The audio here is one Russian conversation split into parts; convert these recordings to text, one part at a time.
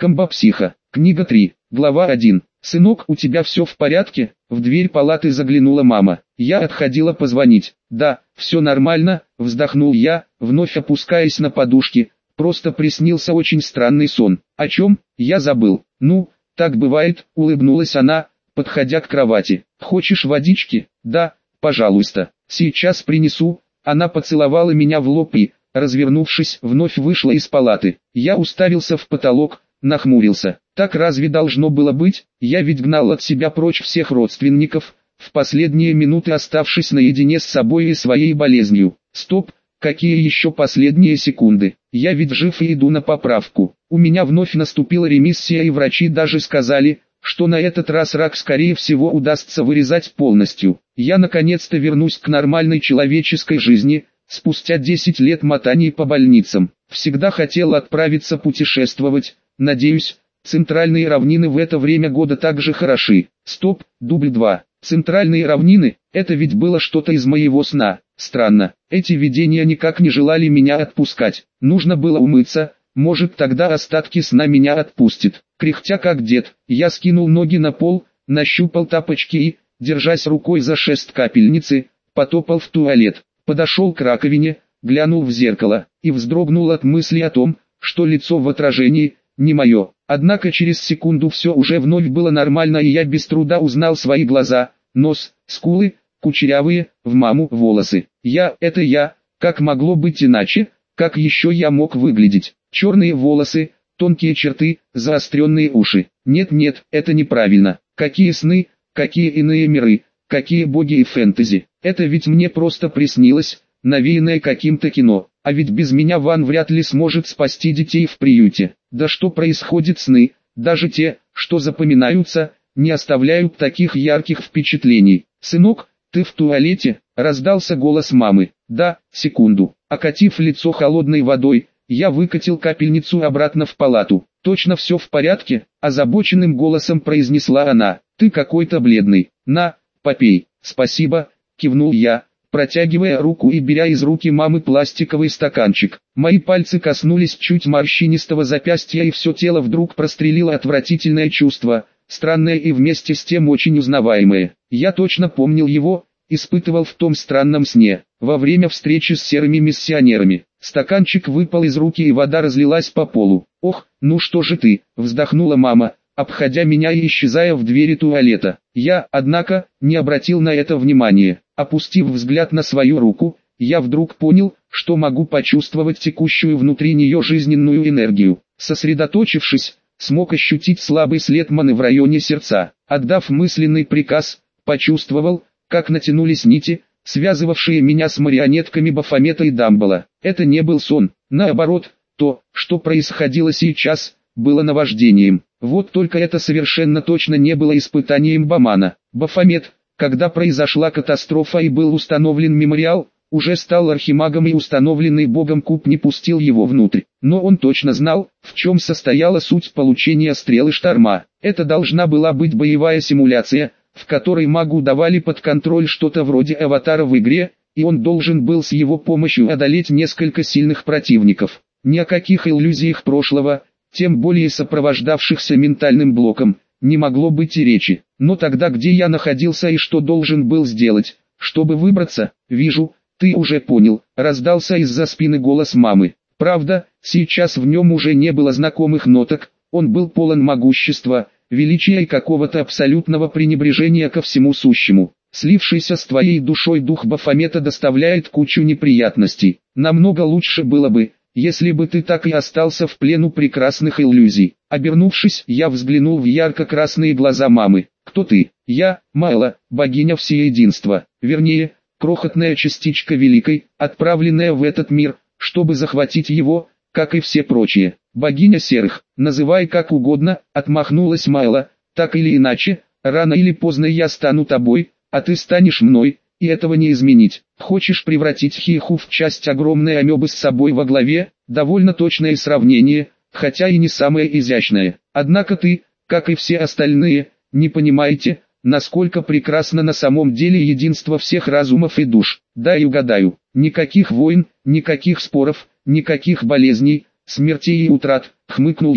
Комбо-психо. Книга 3. Глава 1. «Сынок, у тебя все в порядке?» В дверь палаты заглянула мама. Я отходила позвонить. «Да, все нормально», вздохнул я, вновь опускаясь на подушки. Просто приснился очень странный сон. «О чем?» Я забыл. «Ну, так бывает», улыбнулась она, подходя к кровати. «Хочешь водички?» «Да, пожалуйста. Сейчас принесу». Она поцеловала меня в лоб и, развернувшись, вновь вышла из палаты. Я уставился в потолок, нахмурился. Так разве должно было быть? Я ведь гнал от себя прочь всех родственников, в последние минуты оставшись наедине с собой и своей болезнью. Стоп, какие еще последние секунды? Я ведь жив и иду на поправку. У меня вновь наступила ремиссия, и врачи даже сказали, что на этот раз рак скорее всего удастся вырезать полностью. Я наконец-то вернусь к нормальной человеческой жизни, спустя 10 лет мотаний по больницам. Всегда хотел отправиться путешествовать, надеюсь, центральные равнины в это время года также хороши. Стоп, дубль 2. Центральные равнины, это ведь было что-то из моего сна. Странно, эти видения никак не желали меня отпускать. Нужно было умыться, может тогда остатки сна меня отпустят. Кряхтя как дед, я скинул ноги на пол, нащупал тапочки и, держась рукой за шест капельницы, потопал в туалет. Подошел к раковине, глянул в зеркало, и вздрогнул от мысли о том, что лицо в отражении не мое. Однако через секунду все уже вновь было нормально, и я без труда узнал свои глаза, нос, скулы, кучерявые, в маму волосы. Это я, как могло быть иначе, как еще я мог выглядеть? Черные волосы, тонкие черты, заостренные уши. Нет, это неправильно. Какие сны, какие иные миры, какие боги и фэнтези. Это ведь мне просто приснилось, навеянное каким-то кино. А ведь без меня Ван вряд ли сможет спасти детей в приюте. Да что происходит, сны, даже те, что запоминаются, не оставляют таких ярких впечатлений. «Сынок, ты в туалете?» – раздался голос мамы. «Да, секунду». Окатив лицо холодной водой, я выкатил капельницу обратно в палату. «Точно все в порядке?» – озабоченным голосом произнесла она. «Ты какой-то бледный. На, попей». «Спасибо», – кивнул я, протягивая руку и беря из руки мамы пластиковый стаканчик. Мои пальцы коснулись чуть морщинистого запястья, и все тело вдруг прострелило отвратительное чувство, странное и вместе с тем очень узнаваемое. Я точно помнил его, испытывал в том странном сне, во время встречи с серыми миссионерами. Стаканчик выпал из руки, и вода разлилась по полу. «Ох, ну что же ты?» – вздохнула мама, обходя меня и исчезая в двери туалета. Я, однако, не обратил на это внимания. Опустив взгляд на свою руку, я вдруг понял, что могу почувствовать текущую внутри нее жизненную энергию. Сосредоточившись, смог ощутить слабый след маны в районе сердца. Отдав мысленный приказ, почувствовал, как натянулись нити, связывавшие меня с марионетками Бафомета и Дамбала. Это не был сон, наоборот, то, что происходило сейчас, было наваждением. Вот только это совершенно точно не было испытанием Бамана. Бафомет, когда произошла катастрофа и был установлен мемориал, уже стал архимагом, и установленный богом куб не пустил его внутрь. Но он точно знал, в чем состояла суть получения стрелы шторма. Это должна была быть боевая симуляция, в которой магу давали под контроль что-то вроде аватара в игре, и он должен был с его помощью одолеть несколько сильных противников. Ни о каких иллюзиях прошлого, тем более сопровождавшихся ментальным блоком, не могло быть и речи. Но тогда где я находился и что должен был сделать, чтобы выбраться? «Вижу, ты уже понял», — раздался из-за спины голос мамы. Правда, сейчас в нем уже не было знакомых ноток, он был полон могущества, величия и какого-то абсолютного пренебрежения ко всему сущему. «Слившийся с твоей душой дух Бафомета доставляет кучу неприятностей. Намного лучше было бы, если бы ты так и остался в плену прекрасных иллюзий». Обернувшись, я взглянул в ярко-красные глаза мамы. «Кто ты?» «Я, Майла, богиня всеединства, вернее, крохотная частичка великой, отправленная в этот мир, чтобы захватить его, как и все прочие. Богиня серых, называй как угодно», — отмахнулась Майла. «Так или иначе, рано или поздно я стану тобой, а ты станешь мной, и этого не изменить. Хочешь превратить Хиху в часть огромной амебы с собой во главе?» Довольно точное сравнение, хотя и не самое изящное. Однако ты, как и все остальные, не понимаете, насколько прекрасно на самом деле единство всех разумов и душ. Дай угадаю, никаких войн, никаких споров, никаких болезней, смертей и утрат, хмыкнул я.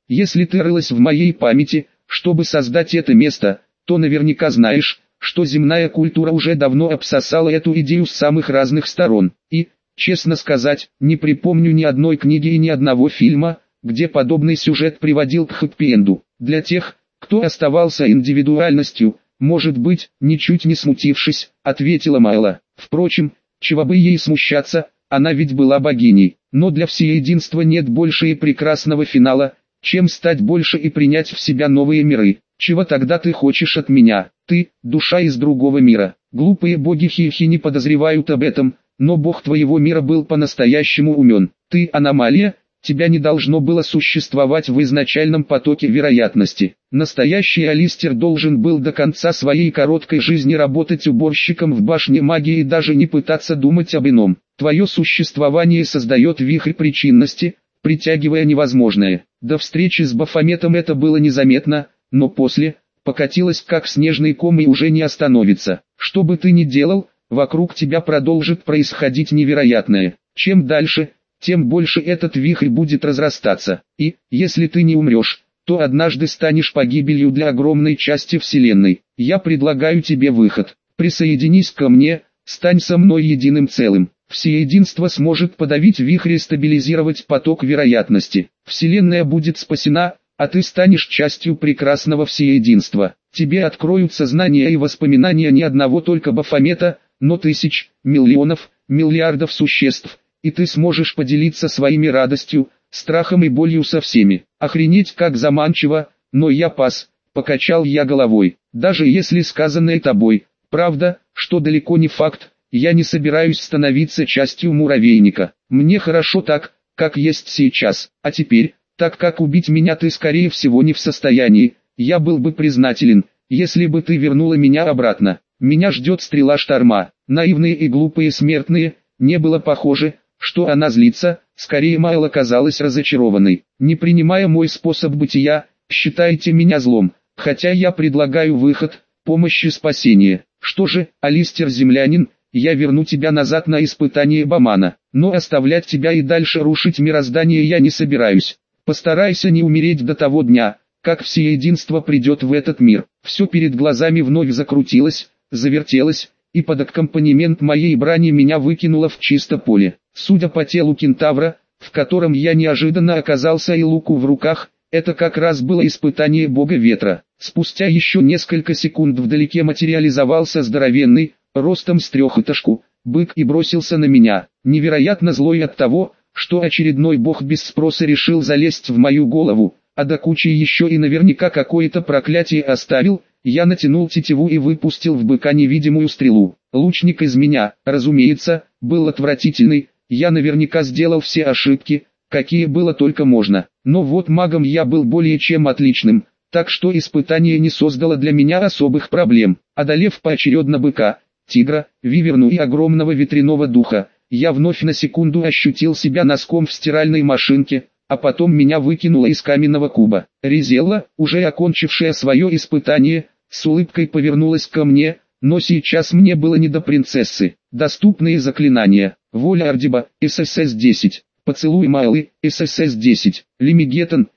Если ты рылась в моей памяти, чтобы создать это место, то наверняка знаешь, что земная культура уже давно обсосала эту идею с самых разных сторон. И, честно сказать, не припомню ни одной книги и ни одного фильма, где подобный сюжет приводил к хэппи-энду. Для тех, кто оставался индивидуальностью, может быть, ничуть не смутившись, ответила Майла. Впрочем, чего бы ей смущаться, она ведь была богиней. Но для всеединства нет больше и прекрасного финала, чем стать больше и принять в себя новые миры. Чего тогда ты хочешь от меня? Ты, душа из другого мира. Глупые боги Хихи не подозревают об этом, но бог твоего мира был по-настоящему умен. Ты аномалия, тебя не должно было существовать в изначальном потоке вероятности. Настоящий Алистер должен был до конца своей короткой жизни работать уборщиком в башне магии и даже не пытаться думать об ином. Твое существование создает вихрь причинности, притягивая невозможное. До встречи с Бафометом это было незаметно, но после, покатилось как снежный ком и уже не остановится. Что бы ты ни делал, вокруг тебя продолжит происходить невероятное. Чем дальше, тем больше этот вихрь будет разрастаться. И, если ты не умрешь, то однажды станешь погибелью для огромной части Вселенной. Я предлагаю тебе выход. Присоединись ко мне, стань со мной единым целым. Всеединство сможет подавить вихрь и стабилизировать поток вероятности. Вселенная будет спасена, а ты станешь частью прекрасного всеединства. Тебе откроются знания и воспоминания не одного только Бафомета, но тысяч, миллионов, миллиардов существ, и ты сможешь поделиться своими радостью, страхом и болью со всеми. Охренеть как заманчиво, но я пас, покачал я головой. Даже если сказанное тобой, правда, что далеко не факт, я не собираюсь становиться частью муравейника. Мне хорошо так, как есть сейчас, а теперь, так как убить меня ты скорее всего не в состоянии, я был бы признателен, если бы ты вернула меня обратно. Меня ждет стрела шторма. Наивные и глупые смертные, не было похоже, что она злится, скорее Майла казалась разочарованной. Не принимая мой способ бытия, считайте меня злом, хотя я предлагаю выход, помощь и спасение. Что же, Алистер землянин, я верну тебя назад на испытание Бамана, но оставлять тебя и дальше рушить мироздание я не собираюсь. Постарайся не умереть до того дня, как всеединство придет в этот мир. Все перед глазами вновь закрутилось, завертелось, и под аккомпанемент моей брани меня выкинуло в чисто поле. Судя по телу кентавра, в котором я неожиданно оказался и луку в руках, это как раз было испытание бога ветра. Спустя еще несколько секунд вдалеке материализовался здоровенный, ростом с трехэтажку, бык и бросился на меня, невероятно злой от того, что очередной бог без спроса решил залезть в мою голову, а до кучи еще и наверняка какое-то проклятие оставил. Я натянул тетиву и выпустил в быка невидимую стрелу. Лучник из меня, разумеется, был отвратительный, я наверняка сделал все ошибки, какие было только можно, но вот магом я был более чем отличным, так что испытание не создало для меня особых проблем. Одолев поочередно быка, тигра, виверну и огромного ветряного духа, я вновь на секунду ощутил себя носком в стиральной машинке, а потом меня выкинуло из каменного куба. Ризелла, уже окончившая свое испытание, с улыбкой повернулась ко мне, но сейчас мне было не до принцессы. Доступные заклинания: Воля Ардиба, ССС-10, Поцелуй Майлы, ССС-10, Лимигетон,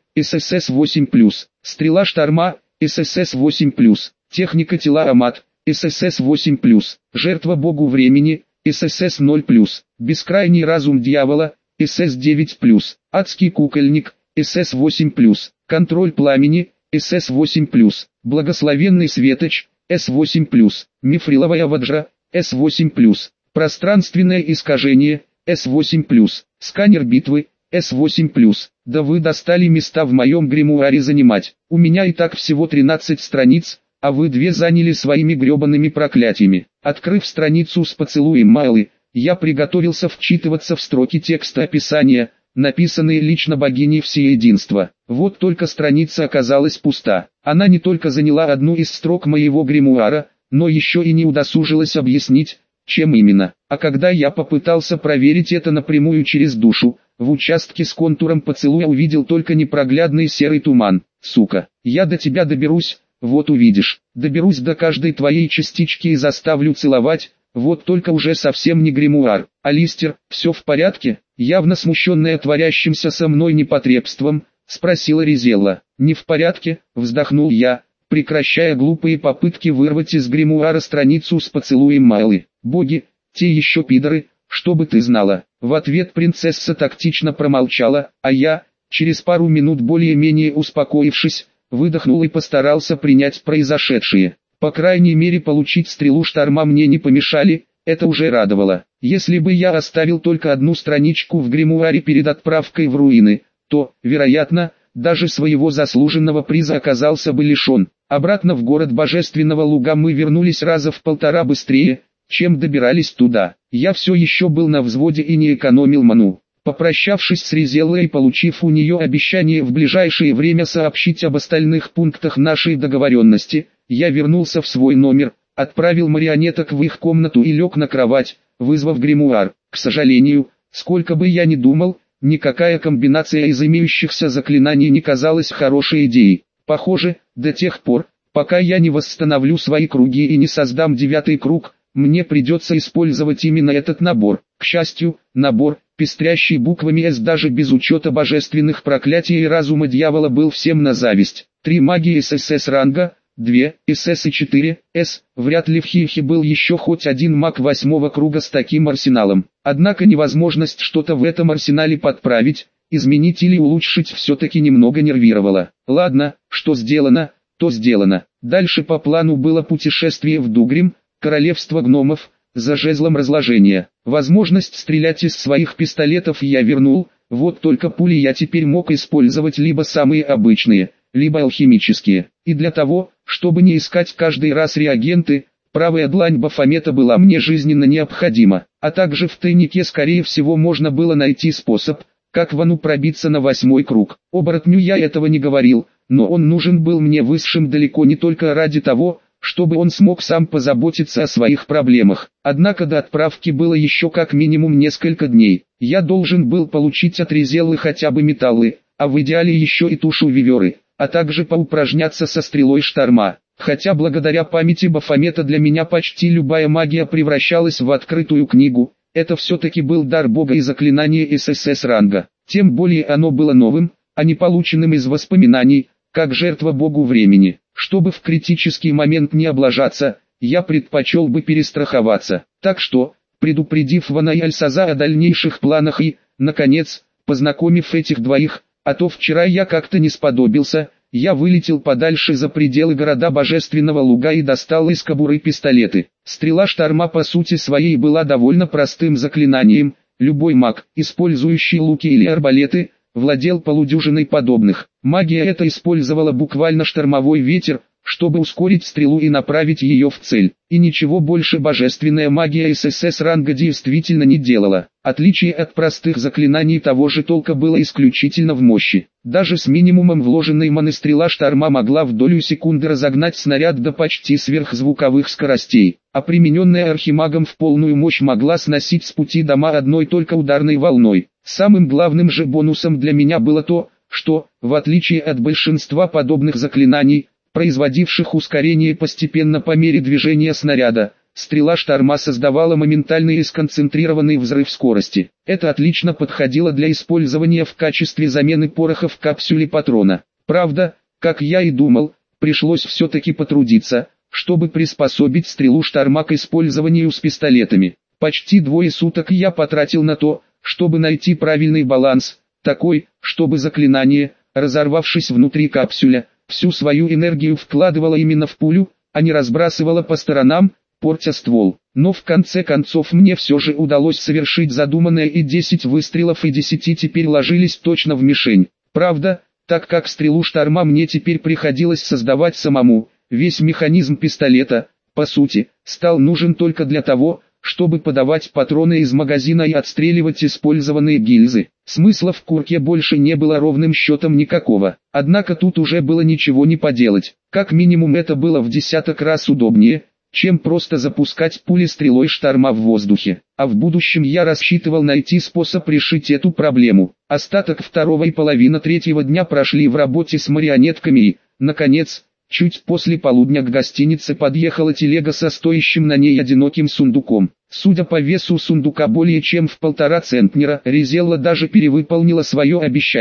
ССС-8+, Стрела Шторма, ССС-8+, Техника Тела Амат, ССС-8+, Жертва Богу Времени, ССС-0+, Бескрайний Разум Дьявола, СС-9+, Адский Кукольник, СС-8+, Контроль Пламени, СС-8+, Благословенный Светоч, С-8+, Мифриловая Ваджра, С-8+, Пространственное Искажение, С-8+, Сканер Битвы, С-8+. Да вы достали места в моем гримуаре занимать. У меня и так всего 13 страниц, а вы две заняли своими гребаными проклятиями. Открыв страницу с поцелуем Майлы, я приготовился вчитываться в строки текста описания, написанные лично богиней всеединства. Вот только страница оказалась пуста. Она не только заняла одну из строк моего гримуара, но еще и не удосужилась объяснить, чем именно. А когда я попытался проверить это напрямую через душу, в участке с контуром поцелуя увидел только непроглядный серый туман. Сука, я до тебя доберусь, вот увидишь. Доберусь до каждой твоей частички и заставлю целовать. Вот только уже совсем не гримуар. Алистер, все в порядке? Явно смущенная творящимся со мной непотребством, спросила Ризелла. «Не в порядке», вздохнул я, прекращая глупые попытки вырвать из гримуара страницу с поцелуем Майлы. «Боги, те еще пидоры, чтобы ты знала». В ответ принцесса тактично промолчала, а я, через пару минут более-менее успокоившись, выдохнул и постарался принять произошедшее. По крайней мере получить стрелу шторма мне не помешали, это уже радовало. Если бы я оставил только одну страничку в гримуаре перед отправкой в руины, то, вероятно, даже своего заслуженного приза оказался бы лишен. Обратно в город Божественного Луга мы вернулись раза в полтора быстрее, чем добирались туда. Я все еще был на взводе и не экономил ману. Попрощавшись с Ризеллой и получив у нее обещание в ближайшее время сообщить об остальных пунктах нашей договоренности, я вернулся в свой номер, отправил марионеток в их комнату и лег на кровать, вызвав гримуар. К сожалению, сколько бы я ни думал, никакая комбинация из имеющихся заклинаний не казалась хорошей идеей. Похоже, до тех пор, пока я не восстановлю свои круги и не создам 9-й круг, мне придется использовать именно этот набор. К счастью, набор, пестрящий буквами «С» даже без учета божественных проклятий и разума дьявола был всем на зависть. 3 магии ССС ранга, 2 СС и 4 С. Вряд ли в Хихе был еще хоть один маг 8-го круга с таким арсеналом. Однако невозможность что-то в этом арсенале подправить, изменить или улучшить все-таки немного нервировала. Ладно, что сделано, то сделано. Дальше по плану было путешествие в Дугрим, королевство гномов, за жезлом разложения. Возможность стрелять из своих пистолетов я вернул, вот только пули я теперь мог использовать либо самые обычные, либо алхимические. И для того, чтобы не искать каждый раз реагенты, правая длань Бафомета была мне жизненно необходима. А также в тайнике скорее всего можно было найти способ, как Вану пробиться на 8-й круг. Оборотню я этого не говорил, но он нужен был мне высшим далеко не только ради того, чтобы он смог сам позаботиться о своих проблемах. Однако до отправки было еще как минимум несколько дней. Я должен был получить от Ризеллы хотя бы металлы, а в идеале еще и тушу виверы, а также поупражняться со стрелой шторма. Хотя благодаря памяти Бафомета для меня почти любая магия превращалась в открытую книгу, это все-таки был дар бога и заклинание ССС ранга. Тем более оно было новым, а не полученным из воспоминаний, как жертва богу времени. Чтобы в критический момент не облажаться, я предпочел бы перестраховаться. Так что, предупредив Вана и Альсаза о дальнейших планах и, наконец, познакомив этих двоих, а то вчера я как-то не сподобился, я вылетел подальше за пределы города Божественного Луга и достал из кобуры пистолеты. Стрела шторма по сути своей была довольно простым заклинанием, любой маг, использующий луки или арбалеты, владел полудюжиной подобных. Магия эта использовала буквально штормовой ветер, чтобы ускорить стрелу и направить ее в цель. И ничего больше божественная магия ССС ранга действительно не делала. Отличие от простых заклинаний того же толка было исключительно в мощи. Даже с минимумом вложенной маны стрела шторма могла в долю секунды разогнать снаряд до почти сверхзвуковых скоростей, а примененная архимагом в полную мощь могла сносить с пути дома одной только ударной волной. Самым главным же бонусом для меня было то, что, в отличие от большинства подобных заклинаний, производивших ускорение постепенно по мере движения снаряда, стрела шторма создавала моментальный и сконцентрированный взрыв скорости. Это отлично подходило для использования в качестве замены пороха в капсуле патрона. Правда, как я и думал, пришлось все-таки потрудиться, чтобы приспособить стрелу шторма к использованию с пистолетами. Почти 2 суток я потратил на то, чтобы найти правильный баланс, такой, чтобы заклинание, разорвавшись внутри капсуля, всю свою энергию вкладывало именно в пулю, а не разбрасывало по сторонам, портя ствол. Но в конце концов мне все же удалось совершить задуманное, и 10 выстрелов и 10 теперь ложились точно в мишень. Правда, так как стрелу шторма мне теперь приходилось создавать самому, весь механизм пистолета, по сути, стал нужен только для того, чтобы подавать патроны из магазина и отстреливать использованные гильзы. Смысла в курке больше не было ровным счетом никакого. Однако тут уже было ничего не поделать. Как минимум это было в 10 раз удобнее, чем просто запускать пули стрелой шторма в воздухе. А в будущем я рассчитывал найти способ решить эту проблему. Остаток второго и половина третьего дня прошли в работе с марионетками и, наконец, чуть после полудня к гостинице подъехала телега со стоящим на ней одиноким сундуком. Судя по весу сундука более чем в 1,5 центнера, Ризелла даже перевыполнила свое обещание.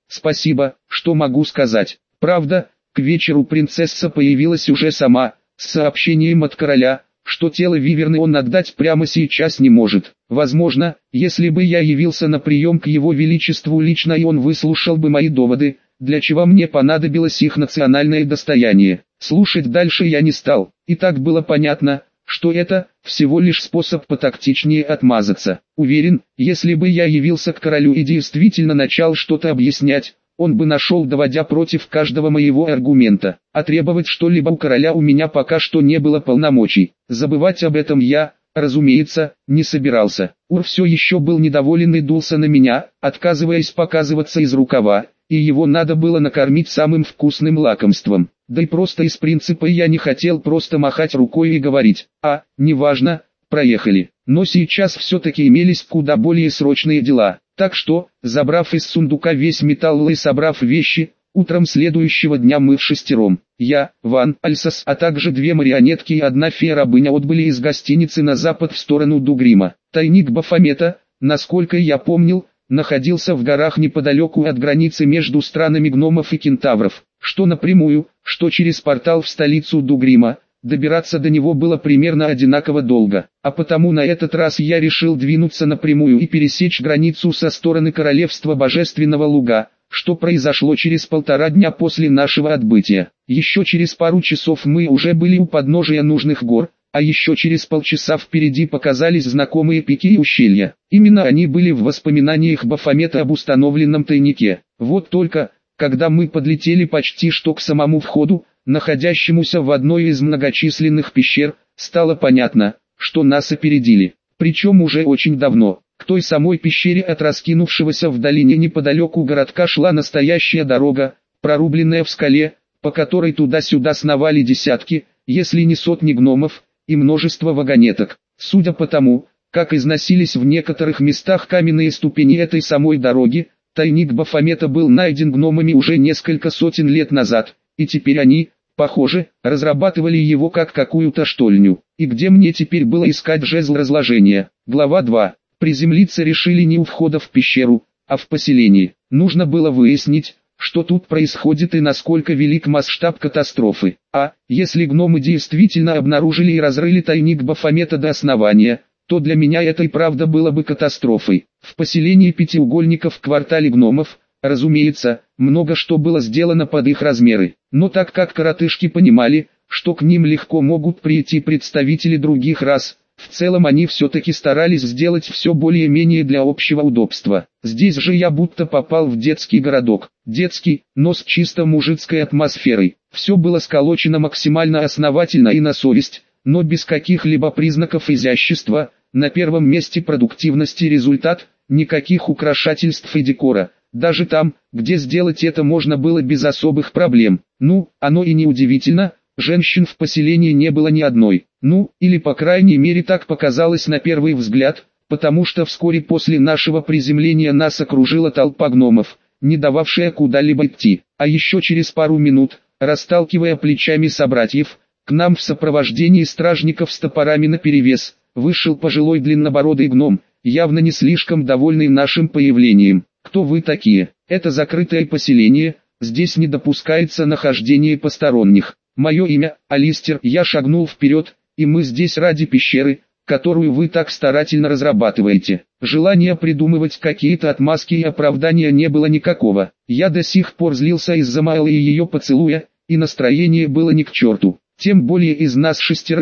Спасибо, что могу сказать. Правда, к вечеру принцесса появилась уже сама, с сообщением от короля, что тело Виверны он отдать прямо сейчас не может. Возможно, если бы я явился на прием к его величеству лично и он выслушал бы мои доводы, для чего мне понадобилось их национальное достояние. Слушать дальше я не стал, и так было понятно, что это всего лишь способ потактичнее отмазаться. Уверен, если бы я явился к королю и действительно начал что-то объяснять, он бы нашел доводя против каждого моего аргумента, а требовать что-либо у короля у меня пока что не было полномочий. Забывать об этом я, разумеется, не собирался. Ур все еще был недоволен и дулся на меня, отказываясь показываться из рукава, и его надо было накормить самым вкусным лакомством. Да и просто из принципа я не хотел просто махать рукой и говорить: неважно, проехали. Но сейчас все-таки имелись куда более срочные дела. Так что, забрав из сундука весь металл и собрав вещи, утром следующего дня мы вшестером, я, Ван Альсас, а также две марионетки и одна фея-рабыня отбыли из гостиницы на запад в сторону Дугрима. Тайник Бафомета, насколько я помнил, находился в горах неподалеку от границы между странами гномов и кентавров, что напрямую, что через портал в столицу Дугрима. Добираться до него было примерно одинаково долго, а потому на этот раз я решил двинуться напрямую и пересечь границу со стороны Королевства Божественного Луга, что произошло через 1,5 дня после нашего отбытия. Еще через пару часов мы уже были у подножия нужных гор, а еще через полчаса впереди показались знакомые пики и ущелья. Именно они были в воспоминаниях Бафомета об установленном тайнике. Вот только, когда мы подлетели почти что к самому входу, находящемуся в одной из многочисленных пещер, стало понятно, что нас опередили. Причем уже очень давно. К той самой пещере от раскинувшегося в долине неподалеку городка шла настоящая дорога, прорубленная в скале, по которой туда-сюда сновали десятки, если не сотни гномов, и множество вагонеток. Судя по тому, как износились в некоторых местах каменные ступени этой самой дороги, тайник Бафомета был найден гномами уже несколько сотен лет назад, и теперь они, похоже, разрабатывали его как какую-то штольню. И где мне теперь было искать жезл разложения? Глава 2. Приземлиться решили не у входа в пещеру, а в поселении. Нужно было выяснить, что тут происходит и насколько велик масштаб катастрофы. Если гномы действительно обнаружили и разрыли тайник Бафомета до основания, то для меня это и правда было бы катастрофой. В поселении пятиугольников в квартале гномов, разумеется, много что было сделано под их размеры. Но так как коротышки понимали, что к ним легко могут прийти представители других рас, в целом они все-таки старались сделать все более-менее для общего удобства. Здесь же я будто попал в детский городок. Детский, но с чисто мужицкой атмосферой. Все было сколочено максимально основательно и на совесть, но без каких-либо признаков изящества. На первом месте продуктивность и результат, никаких украшательств и декора. Даже там, где сделать это можно было без особых проблем. Оно и не удивительно, женщин в поселении не было ни одной. Или по крайней мере так показалось на первый взгляд, потому что вскоре после нашего приземления нас окружила толпа гномов, не дававшая куда-либо идти. А еще через пару минут, расталкивая плечами собратьев, к нам в сопровождении стражников с топорами наперевес, вышел пожилой длиннобородый гном, явно не слишком довольный нашим появлением. «Кто вы такие? Это закрытое поселение, здесь не допускается нахождение посторонних. Мое имя Алистер». Я шагнул вперед, и мы здесь ради пещеры, которую вы так старательно разрабатываете. Желания придумывать какие-то отмазки и оправдания не было никакого. Я до сих пор злился из-за Майлы и ее поцелуя, и настроение было ни к черту. Тем более из нас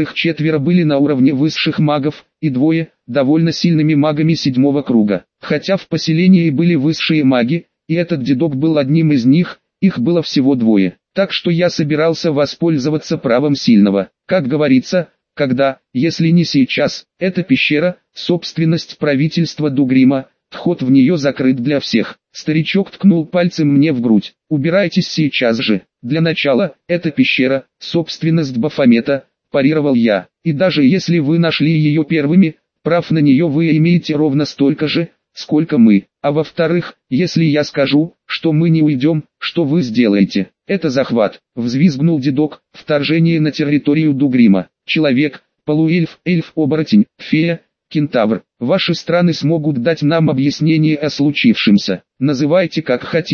4 были на уровне высших магов, и 2 – довольно сильными магами 7-го круга. Хотя в поселении были высшие маги, и этот дедок был одним из них, их было всего 2. Так что я собирался воспользоваться правом сильного. Как говорится, когда, если не сейчас, эта пещера – собственность правительства Дугрима, вход в нее закрыт для всех. Старичок ткнул пальцем мне в грудь. «Убирайтесь сейчас же. Для начала, эта пещера – собственность Бафомета», – парировал я. «И даже если вы нашли ее первыми, прав на нее вы имеете ровно столько же, сколько мы. А во-вторых, если я скажу, что мы не уйдем, что вы сделаете?» «Это захват», – взвизгнул дедок, – «вторжение на территорию Дугрима. Человек, полуэльф, эльф-оборотень, фея, кентавр. Ваши страны смогут дать нам объяснение о случившемся. Называйте как хотите,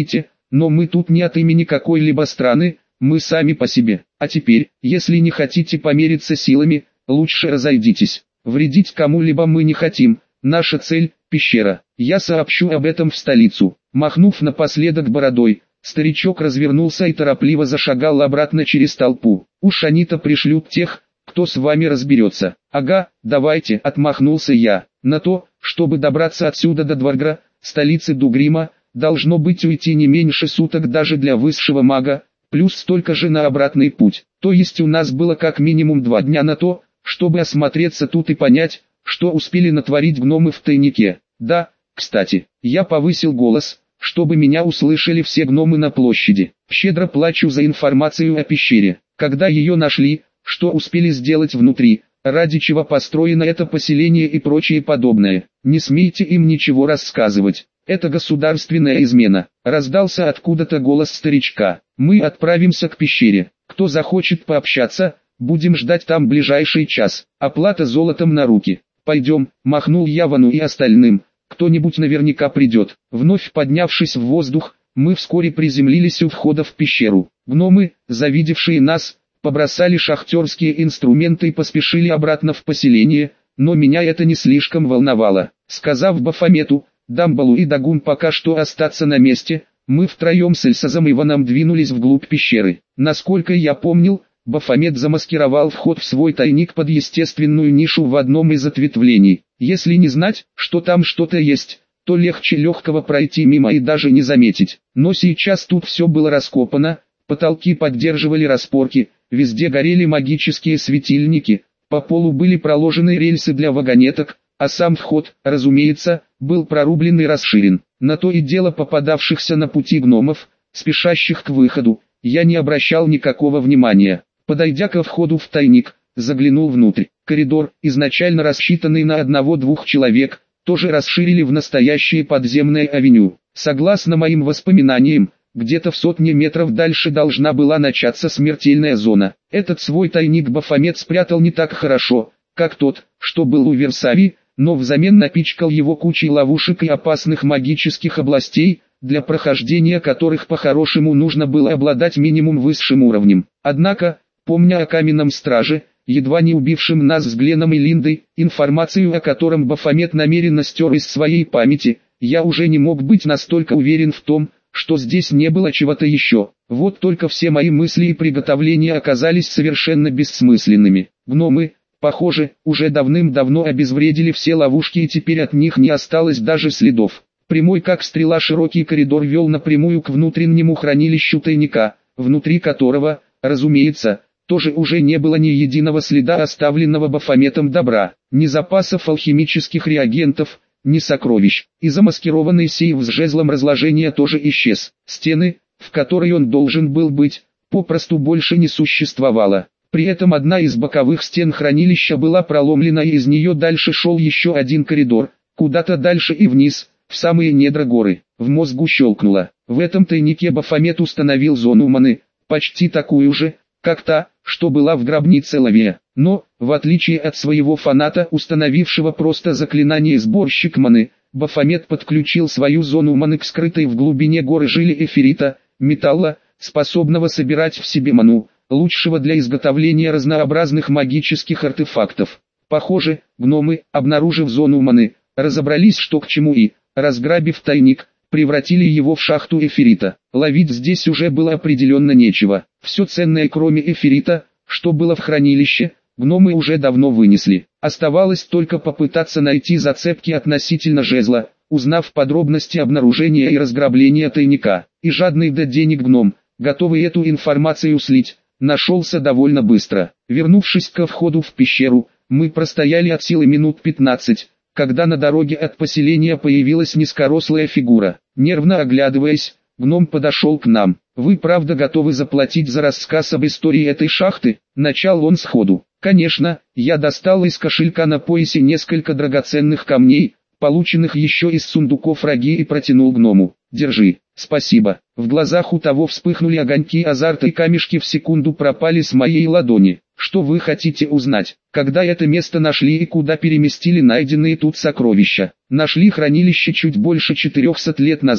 но мы тут не от имени какой-либо страны, мы сами по себе. А теперь, если не хотите помериться силами, лучше разойдитесь. Вредить кому-либо мы не хотим, наша цель – пещера. Я сообщу об этом в столицу». Махнув напоследок бородой, старичок развернулся и торопливо зашагал обратно через толпу. «Уж они-то пришлют тех, кто с вами разберется». «Ага, давайте», — отмахнулся я. «На то, чтобы добраться отсюда до Дваргра, столицы Дугрима, должно быть уйти не меньше суток даже для высшего мага, плюс столько же на обратный путь. То есть у нас было как минимум 2 дня на то, чтобы осмотреться тут и понять, что успели натворить гномы в тайнике. Да, кстати, я повысил голос, чтобы меня услышали все гномы на площади. Щедро плачу за информацию о пещере. Когда ее нашли, что успели сделать внутри, ради чего построено это поселение и прочее подобное. Не смейте им ничего рассказывать. Это государственная измена. Раздался откуда-то голос старичка. Мы отправимся к пещере. Кто захочет пообщаться, будем ждать там ближайший час. Оплата золотом на руки. Пойдем, махнул я Вану и остальным. Кто-нибудь наверняка придет. Вновь поднявшись в воздух, мы вскоре приземлились у входа в пещеру. Гномы, завидевшие нас, побросали шахтерские инструменты и поспешили обратно в поселение, но меня это не слишком волновало. Сказав Бафомету, Дамбалу и Дагун пока что остаться на месте, мы втроем с Эльсазом и Иваном двинулись вглубь пещеры. Насколько я помнил, Бафомет замаскировал вход в свой тайник под естественную нишу в одном из ответвлений. Если не знать, что там что-то есть, то легче легкого пройти мимо и даже не заметить. Но сейчас тут все было раскопано, потолки поддерживали распорки, везде горели магические светильники, по полу были проложены рельсы для вагонеток, а сам вход, разумеется, был прорублен и расширен. На то и дело попадавшихся на пути гномов, спешащих к выходу, я не обращал никакого внимания. Подойдя ко входу в тайник, заглянул внутрь. Коридор, изначально рассчитанный на 1-2 человек, тоже расширили в настоящее подземное авеню. Согласно моим воспоминаниям, где-то в 100 метров дальше должна была начаться смертельная зона. Этот свой тайник Бафомет спрятал не так хорошо, как тот, что был у Версави, но взамен напичкал его кучей ловушек и опасных магических областей, для прохождения которых по-хорошему нужно было обладать минимум высшим уровнем. Однако, помня о каменном страже, едва не убившем нас с Гленом и Линдой, информацию о котором Бафомет намеренно стер из своей памяти, я уже не мог быть настолько уверен в том, что здесь не было чего-то еще. Вот только все мои мысли и приготовления оказались совершенно бессмысленными. Гномы, похоже, уже давным-давно обезвредили все ловушки и теперь от них не осталось даже следов. Прямой как стрела широкий коридор вел напрямую к внутреннему хранилищу тайника, внутри которого, разумеется, тоже уже не было ни единого следа оставленного Бафометом добра, ни запасов алхимических реагентов, ни сокровищ, и замаскированный сейф с жезлом разложения тоже исчез. Стены, в которой он должен был быть, попросту больше не существовало. При этом одна из боковых стен хранилища была проломлена и из нее дальше шел еще один коридор, куда-то дальше и вниз, в самые недра горы. В мозгу щелкнуло. В этом тайнике Бафомет установил зону маны, почти такую же, как та, что была в гробнице Лавия. Но, в отличие от своего фаната, установившего просто заклинание «Сборщик маны», Бафомет подключил свою зону маны к скрытой в глубине горы жиле эфирита, металла, способного собирать в себе ману, лучшего для изготовления разнообразных магических артефактов. Похоже, гномы, обнаружив зону маны, разобрались что к чему и, разграбив тайник, превратили его в шахту эфирита. Ловить здесь уже было определенно нечего. Все ценное кроме эфирита, что было в хранилище, гномы уже давно вынесли. Оставалось только попытаться найти зацепки относительно жезла, узнав подробности обнаружения и разграбления тайника. И жадный до денег гном, готовый эту информацию слить, нашелся довольно быстро. Вернувшись ко входу в пещеру, мы простояли от силы минут 15, когда на дороге от поселения появилась низкорослая фигура. Нервно оглядываясь, гном подошел к нам. «Вы правда готовы заплатить за рассказ об истории этой шахты?» Начал он сходу. Конечно, я достал из кошелька на поясе несколько драгоценных камней, полученных еще из сундуков Раги, и протянул гному. «Держи, спасибо». В глазах у того вспыхнули огоньки азарта и камешки в секунду пропали с моей ладони. «Что вы хотите узнать? Когда это место нашли и куда переместили найденные тут сокровища?» «Нашли хранилище чуть больше 400 лет назад,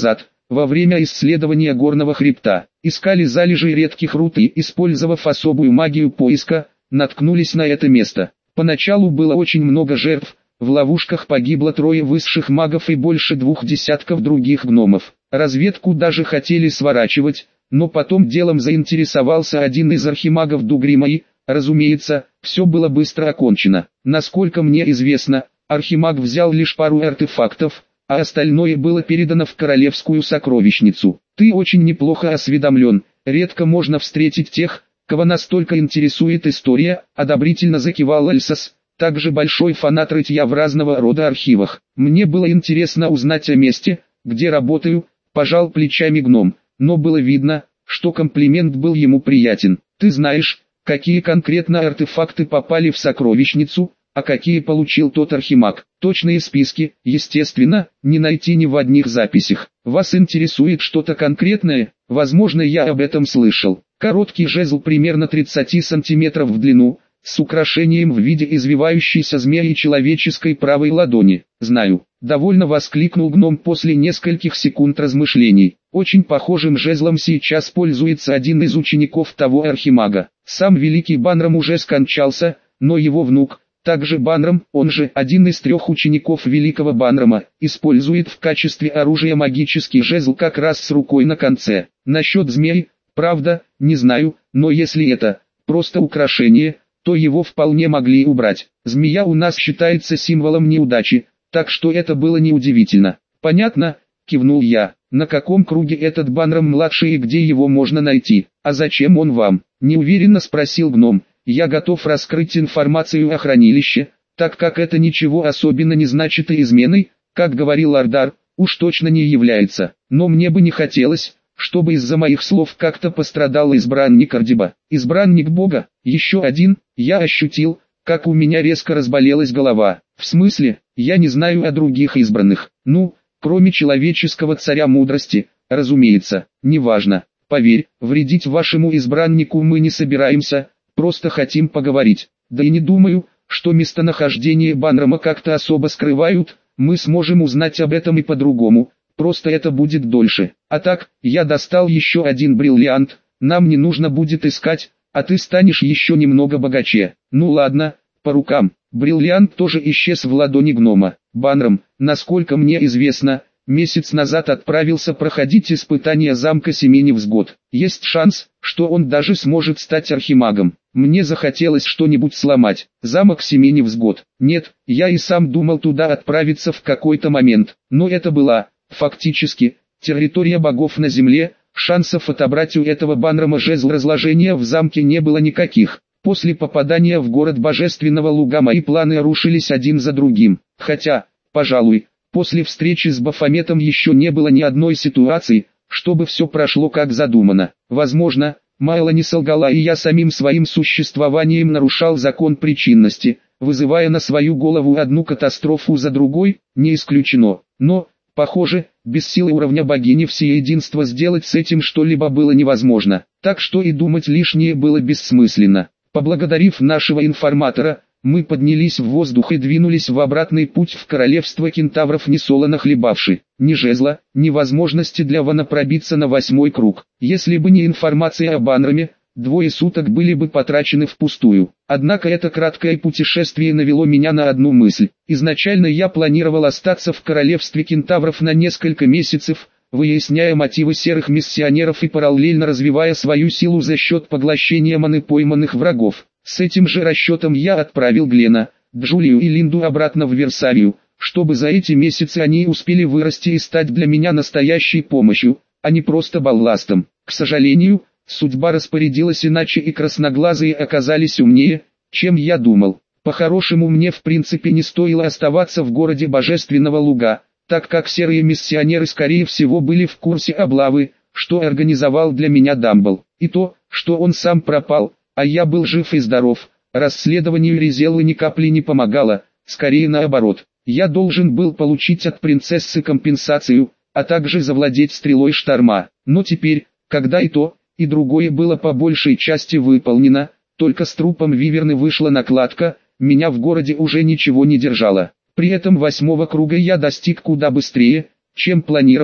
во время исследования горного хребта. Искали залежи редких руд и, использовав особую магию поиска, наткнулись на это место. Поначалу было очень много жертв, в ловушках погибло 3 высших магов и больше 2 десятков других гномов. Разведку даже хотели сворачивать, но потом делом заинтересовался один из архимагов Дугрима и, разумеется, все было быстро окончено. Насколько мне известно, архимаг взял лишь пару артефактов, а остальное было передано в королевскую сокровищницу. Ты очень неплохо осведомлен, редко можно встретить тех, кого настолько интересует история, одобрительно закивал Альсас, также большой фанат рытья в разного рода архивах. Мне было интересно узнать о месте, где работаю, пожал плечами гном, но было видно, что комплимент был ему приятен. Ты знаешь, какие конкретно артефакты попали в сокровищницу, а какие получил тот архимаг? Точные списки, естественно, не найти ни в одних записях. Вас интересует что-то конкретное? Возможно, я об этом слышал. Короткий жезл примерно 30 сантиметров в длину, с украшением в виде извивающейся змеи человеческой правой ладони. Знаю. Довольно воскликнул гном после нескольких секунд размышлений. Очень похожим жезлом сейчас пользуется один из учеников того архимага. Сам великий Банрам уже скончался, но его внук, также Банрам, он же один из 3 учеников великого Банрама, использует в качестве оружия магический жезл как раз с рукой на конце. Насчет змей, правда, не знаю, но если это просто украшение, то его вполне могли убрать. Змея у нас считается символом неудачи, так что это было неудивительно. Понятно, кивнул я. На каком круге этот Банрам-младший и где его можно найти? А зачем он вам? Неуверенно спросил гном. Я готов раскрыть информацию о хранилище, так как это ничего особенно не значит и изменой, как говорил Ардар, уж точно не является. Но мне бы не хотелось, чтобы из-за моих слов как-то пострадал избранник Ардиба. Избранник Бога, еще один, я ощутил, как у меня резко разболелась голова. В смысле, я не знаю о других избранных. Ну, кроме человеческого царя мудрости, разумеется, неважно. Поверь, вредить вашему избраннику мы не собираемся, просто хотим поговорить. Да и не думаю, что местонахождение Банрама как-то особо скрывают, мы сможем узнать об этом и по-другому, просто это будет дольше. А так, я достал еще один бриллиант, нам не нужно будет искать, а ты станешь еще немного богаче. Ну ладно, по рукам. Бриллиант тоже исчез в ладони гнома. Банрам, насколько мне известно, месяц назад отправился проходить испытания замка Семеневзгод. Есть шанс, что он даже сможет стать архимагом. Мне захотелось что-нибудь сломать. Замок Семеневзгод. Нет, я и сам думал туда отправиться в какой-то момент. Но это была, фактически, территория богов на земле. Шансов отобрать у этого Банрама жезл разложения в замке не было никаких. После попадания в город Божественного Луга мои планы рушились один за другим. Хотя, пожалуй, после встречи с Бафометом еще не было ни одной ситуации, чтобы все прошло как задумано. Возможно, Майла не солгала и я самим своим существованием нарушал закон причинности, вызывая на свою голову одну катастрофу за другой, не исключено. Но, похоже, без силы уровня богини всеединства сделать с этим что-либо было невозможно, так что и думать лишнее было бессмысленно. Поблагодарив нашего информатора, мы поднялись в воздух и двинулись в обратный путь в королевство кентавров, несолоно хлебавши. Ни жезла, ни возможности для Вана пробиться на 8-й круг. Если бы не информация об Банраме, 2 суток были бы потрачены впустую. Однако это краткое путешествие навело меня на одну мысль. Изначально я планировал остаться в королевстве кентавров на несколько месяцев, выясняя мотивы серых миссионеров и параллельно развивая свою силу за счет поглощения маны пойманных врагов. С этим же расчетом я отправил Глена, Джулию и Линду обратно в Версалию, чтобы за эти месяцы они успели вырасти и стать для меня настоящей помощью, а не просто балластом. К сожалению, судьба распорядилась иначе, и красноглазые оказались умнее, чем я думал. По-хорошему мне в принципе не стоило оставаться в городе Божественного Луга, так как серые миссионеры скорее всего были в курсе облавы, что организовал для меня Дамбл. И то, что он сам пропал, а я был жив и здоров, расследованию Резеллы ни капли не помогало, скорее наоборот. Я должен был получить от принцессы компенсацию, а также завладеть стрелой Шторма. Но теперь, когда и то, и другое было по большей части выполнено, только с трупом Виверны вышла накладка, меня в городе уже ничего не держало. При этом 8-го круга я достиг куда быстрее, чем планировал,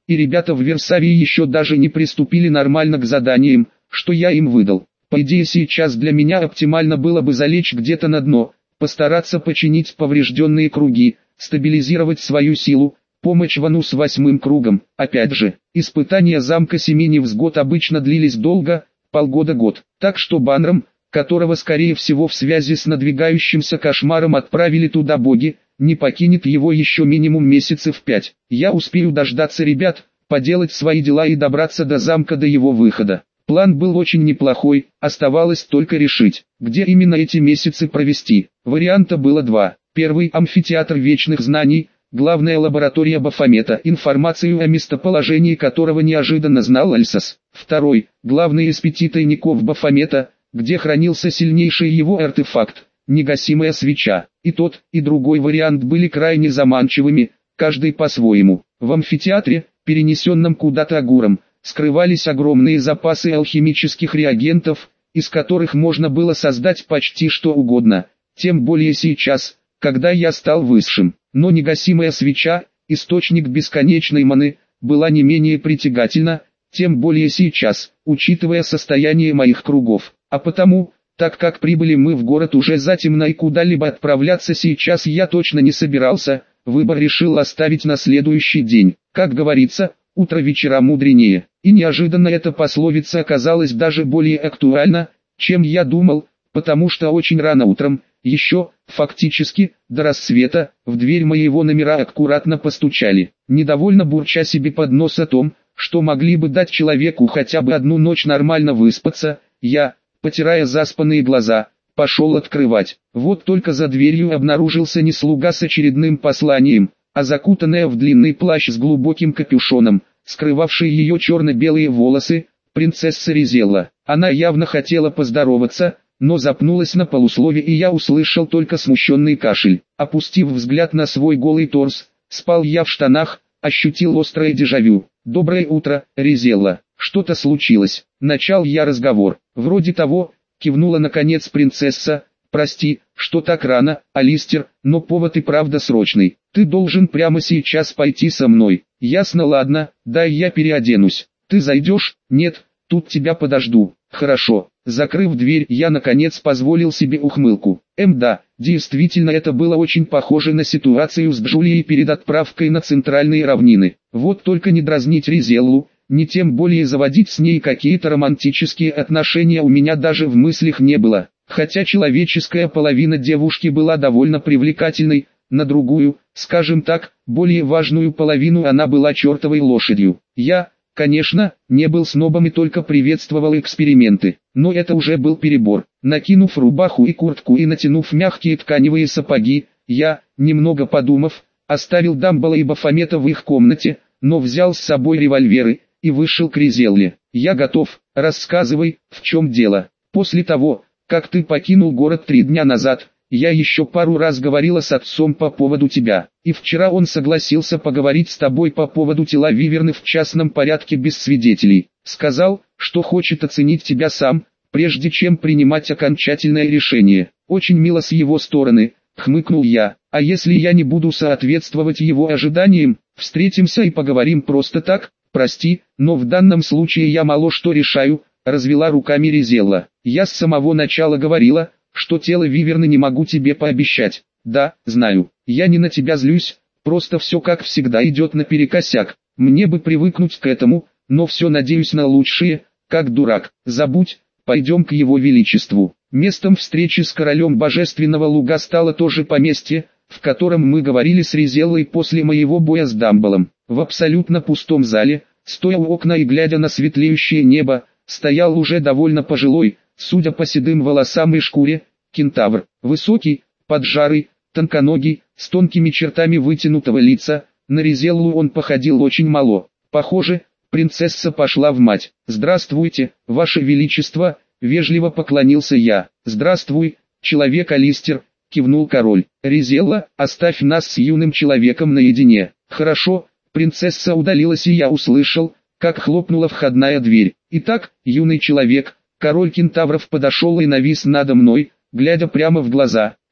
и ребята в Версавии еще даже не приступили нормально к заданиям, что я им выдал. По идее сейчас для меня оптимально было бы залечь где-то на дно, постараться починить поврежденные круги, стабилизировать свою силу, помочь Вану с 8-м кругом. Опять же, испытания замка Семи Невзгод обычно длились долго, полгода-год, так что Банрам, которого скорее всего в связи с надвигающимся кошмаром отправили туда боги, не покинет его еще минимум месяцев 5. Я успею дождаться ребят, поделать свои дела и добраться до замка до его выхода. План был очень неплохой, оставалось только решить, где именно эти месяцы провести. Варианта было два. Первый – амфитеатр вечных знаний, главная лаборатория Бафомета, информацию о местоположении которого неожиданно знал Альсас. Второй – главный из 5 тайников Бафомета, где хранился сильнейший его артефакт – негасимая свеча. И тот, и другой вариант были крайне заманчивыми, каждый по-своему. В амфитеатре, перенесенном куда-то Агуром, скрывались огромные запасы алхимических реагентов, из которых можно было создать почти что угодно, тем более сейчас, когда я стал высшим. Но негасимая свеча, источник бесконечной маны, была не менее притягательна, тем более сейчас, учитывая состояние моих кругов. А потому, так как прибыли мы в город уже затемно и куда-либо отправляться сейчас я точно не собирался, выбор решил оставить на следующий день. Как говорится, утро вечера мудренее. И неожиданно эта пословица оказалась даже более актуальна, чем я думал, потому что очень рано утром, еще, фактически, до рассвета, в дверь моего номера аккуратно постучали, недовольно бурча себе под нос о том, что могли бы дать человеку хотя бы одну ночь нормально выспаться. Я, потирая заспанные глаза, пошел открывать. Вот только за дверью обнаружился не слуга с очередным посланием, а закутанная в длинный плащ с глубоким капюшоном, скрывавший ее черно-белые волосы, принцесса Ризелла. Она явно хотела поздороваться, но запнулась на полуслове и я услышал только смущенный кашель. Опустив взгляд на свой голый торс, спал я в штанах, ощутил острое дежавю. «Доброе утро, Ризелла. Что-то случилось?» Начал я разговор. «Вроде того», кивнула наконец принцесса. «Прости, что так рано, Алистер, но повод и правда срочный. Ты должен прямо сейчас пойти со мной». «Ясно, ладно, дай я переоденусь. Ты зайдешь?» «Нет, тут тебя подожду». «Хорошо». Закрыв дверь, я наконец позволил себе ухмылку. Да, действительно это было очень похоже на ситуацию с Джулией перед отправкой на центральные равнины. Вот только не дразнить Ризеллу, ни тем более заводить с ней какие-то романтические отношения у меня даже в мыслях не было. Хотя человеческая половина девушки была довольно привлекательной, на другую, скажем так, более важную половину она была чертовой лошадью. Я, конечно, не был снобом и только приветствовал эксперименты, но это уже был перебор. Накинув рубаху и куртку и натянув мягкие тканевые сапоги, я, немного подумав, оставил Дамбала и Бафомета в их комнате, но взял с собой револьверы и вышел к Ризелле. «Я готов, рассказывай, в чем дело. После того, как ты покинул город 3 дня назад, я еще пару раз говорила с отцом по поводу тебя, и вчера он согласился поговорить с тобой по поводу тела Виверны в частном порядке без свидетелей. Сказал, что хочет оценить тебя сам, прежде чем принимать окончательное решение. Очень мило с его стороны», хмыкнул я. «А если я не буду соответствовать его ожиданиям, встретимся и поговорим просто так?» «Прости, но в данном случае я мало что решаю», развела руками Ризелла. «Я с самого начала говорила, что тело Виверны не могу тебе пообещать». «Да, знаю, я не на тебя злюсь, просто все как всегда идет наперекосяк. Мне бы привыкнуть к этому, но все надеюсь на лучшее, как дурак. Забудь, пойдем к его величеству». Местом встречи с королем Божественного Луга стало тоже поместье, в котором мы говорили с Ризеллой после моего боя с Дамблом. В абсолютно пустом зале, стоя у окна и глядя на светлеющее небо, стоял уже довольно пожилой, судя по седым волосам и шкуре, кентавр. Высокий, поджарый, тонконогий, с тонкими чертами вытянутого лица. На Ризеллу он походил очень мало. Похоже, принцесса пошла в мать. «Здравствуйте, ваше величество», вежливо поклонился я. «Здравствуй, человек Алистер», кивнул король. «Ризелла, оставь нас с юным человеком наедине». «Хорошо». Принцесса удалилась и я услышал, как хлопнула входная дверь. «Итак, юный человек», король кентавров подошел и навис надо мной, глядя прямо в глаза.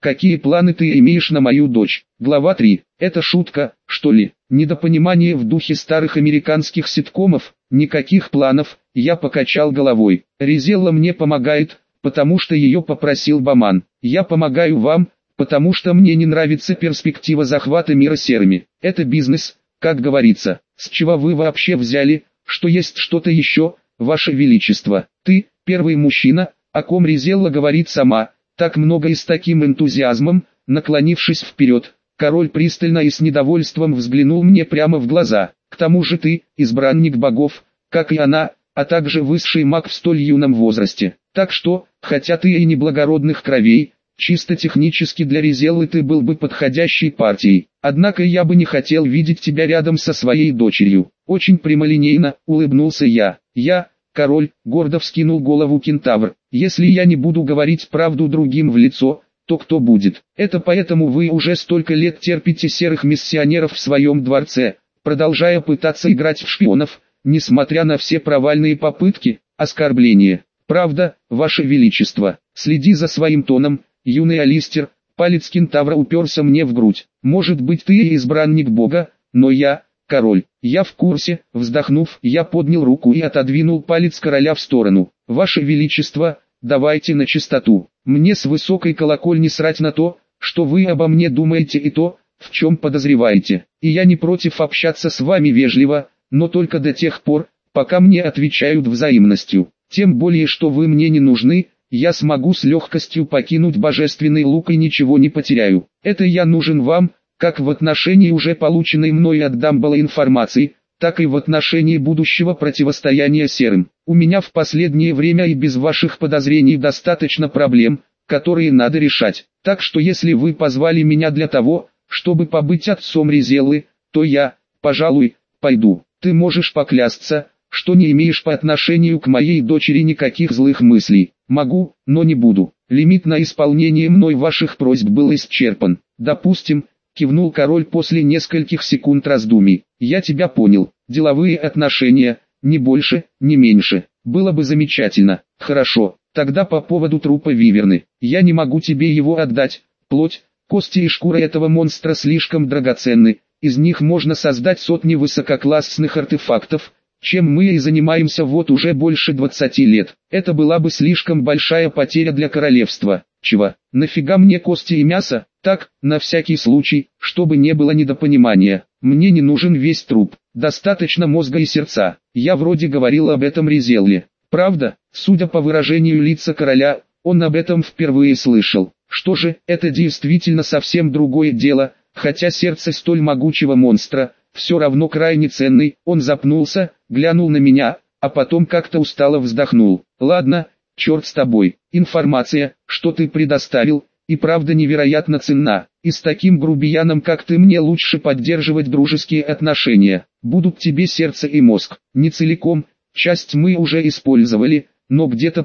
какие планы ты имеешь на мою дочь? Глава 3. Это шутка, что ли? Недопонимание в духе старых американских ситкомов? Никаких планов, я покачал головой. Ризелла мне помогает, потому что ее попросил Баман. Я помогаю вам, потому что мне не нравится перспектива захвата мира серыми. Это бизнес, как говорится. С чего вы вообще взяли, что есть что-то еще, ваше величество? Ты, первый мужчина, о ком Ризелла говорит сама, так много и с таким энтузиазмом, наклонившись вперед. Король пристально и с недовольством взглянул мне прямо в глаза. К тому же ты, избранник богов, как и она, а также высший маг в столь юном возрасте. Так что, хотя ты и не благородных кровей, чисто технически для Ризеллы ты был бы подходящей партией. Однако я бы не хотел видеть тебя рядом со своей дочерью. Очень прямолинейно улыбнулся я. Король, гордо вскинул голову кентавр. Если я не буду говорить правду другим в лицо, то кто будет? Это поэтому вы уже столько лет терпите серых миссионеров в своем дворце, продолжая пытаться играть в шпионов, несмотря на все провальные попытки, оскорбления. Правда, ваше величество, следи за своим тоном, юный Алистер. Палец кентавра уперся мне в грудь. Может быть ты и избранник бога, но я, король. Я в курсе. Вздохнув, я поднял руку и отодвинул палец короля в сторону. Ваше величество, давайте на чистоту. Мне с высокой колокольни срать на то, что вы обо мне думаете и то, в чем подозреваете. И я не против общаться с вами вежливо, но только до тех пор, пока мне отвечают взаимностью. Тем более, что вы мне не нужны, я смогу с легкостью покинуть божественный луг и ничего не потеряю. Это я нужен вам, как в отношении уже полученной мной от Дамблдора информации, так и в отношении будущего противостояния серым. У меня в последнее время и без ваших подозрений достаточно проблем, которые надо решать. Так что если вы позвали меня для того, чтобы побыть отцом Ризеллы, то я, пожалуй, пойду. Ты можешь поклясться, что не имеешь по отношению к моей дочери никаких злых мыслей. Могу, но не буду. Лимит на исполнение мной ваших просьб был исчерпан. Допустим, кивнул король после нескольких секунд раздумий. Я тебя понял. Деловые отношения, не больше, не меньше. Было бы замечательно. Хорошо, тогда по поводу трупа Виверны. Я не могу тебе его отдать. Плоть, кости и шкура этого монстра слишком драгоценны. Из них можно создать сотни высококлассных артефактов, чем мы и занимаемся вот уже больше 20 лет. Это была бы слишком большая потеря для королевства. Чего? Нафига мне кости и мясо? Так, на всякий случай, чтобы не было недопонимания. Мне не нужен весь труп. Достаточно мозга и сердца. Я вроде говорил об этом Ризелле. Правда, судя по выражению лица короля, он об этом впервые слышал. Что же, это действительно совсем другое дело, хотя сердце столь могучего монстра, все равно крайне ценный. Он запнулся, глянул на меня, а потом как-то устало вздохнул. Ладно, черт с тобой, информация, что ты предоставил, и правда невероятно ценна. И с таким грубияном как ты мне лучше поддерживать дружеские отношения. Будут тебе сердце и мозг. Не целиком, часть мы уже использовали, но где-то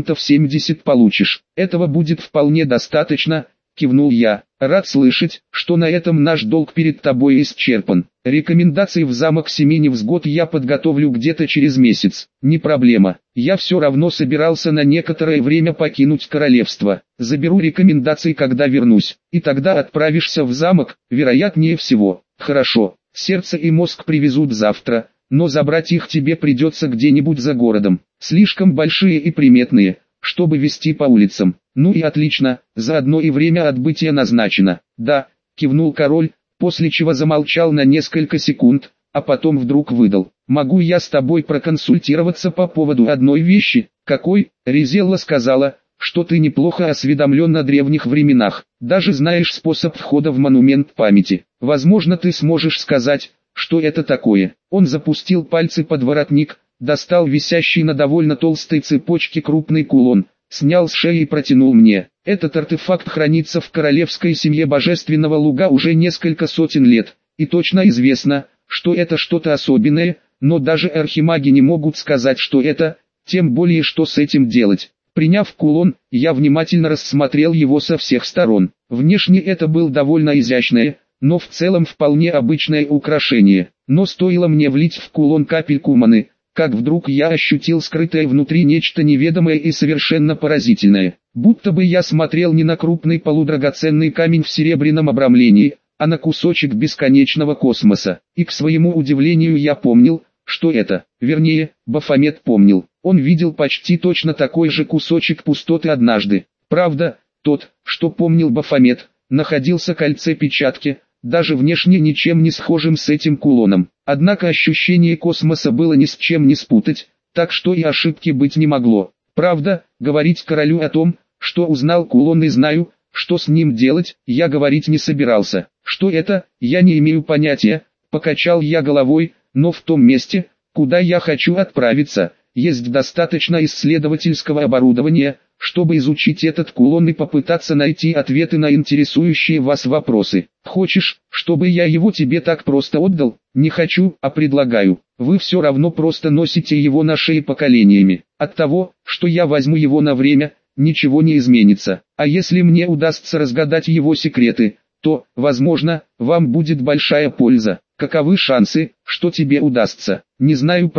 70% получишь. Этого будет вполне достаточно, кивнул я. Рад слышать, что на этом наш долг перед тобой исчерпан. Рекомендации в замок Семи Невзгод я подготовлю где-то через месяц. Не проблема. Я все равно собирался на некоторое время покинуть королевство. Заберу рекомендации, когда вернусь. И тогда отправишься в замок, вероятнее всего. Хорошо. Сердце и мозг привезут завтра, но забрать их тебе придется где-нибудь за городом. Слишком большие и приметные, чтобы везти по улицам. Ну и отлично, заодно и время отбытия назначено. Да, кивнул король, после чего замолчал на несколько секунд, а потом вдруг выдал. Могу я с тобой проконсультироваться по поводу одной вещи? Какой? Ризелла сказала, что ты неплохо осведомлен о древних временах, даже знаешь способ входа в монумент памяти. Возможно, ты сможешь сказать, что это такое. Он запустил пальцы под воротник, достал висящий на довольно толстой цепочке крупный кулон, снял с шеи и протянул мне. Этот артефакт хранится в королевской семье Божественного Луга уже несколько сотен лет, и точно известно, что это что-то особенное, но даже архимаги не могут сказать, что это, тем более что с этим делать. Приняв кулон, я внимательно рассмотрел его со всех сторон. Внешне это был довольно изящное, но в целом вполне обычное украшение. Но стоило мне влить в кулон капельку маны, как вдруг я ощутил скрытое внутри нечто неведомое и совершенно поразительное. будто бы я смотрел не на крупный полудрагоценный камень в серебряном обрамлении, а на кусочек бесконечного космоса. И к своему удивлению я помнил, что это, вернее, Бафомет помнил. Он видел почти точно такой же кусочек пустоты однажды. Правда, тот, что помнил Бафомет, находился в кольце печатки, даже внешне ничем не схожим с этим кулоном. Однако ощущение космоса было ни с чем не спутать, так что и ошибки быть не могло. Правда, говорить королю о том, что узнал кулон и знаю, что с ним делать, я говорить не собирался. Что это, я не имею понятия, покачал я головой, но в том месте, куда я хочу отправиться, есть достаточно исследовательского оборудования, чтобы изучить этот кулон и попытаться найти ответы на интересующие вас вопросы. Хочешь, чтобы я его тебе так просто отдал? Не хочу, а предлагаю. Вы все равно просто носите его на шее поколениями. От того, что я возьму его на время, ничего не изменится. А если мне удастся разгадать его секреты, то, возможно, вам будет большая польза. Каковы шансы, что тебе удастся? Не знаю,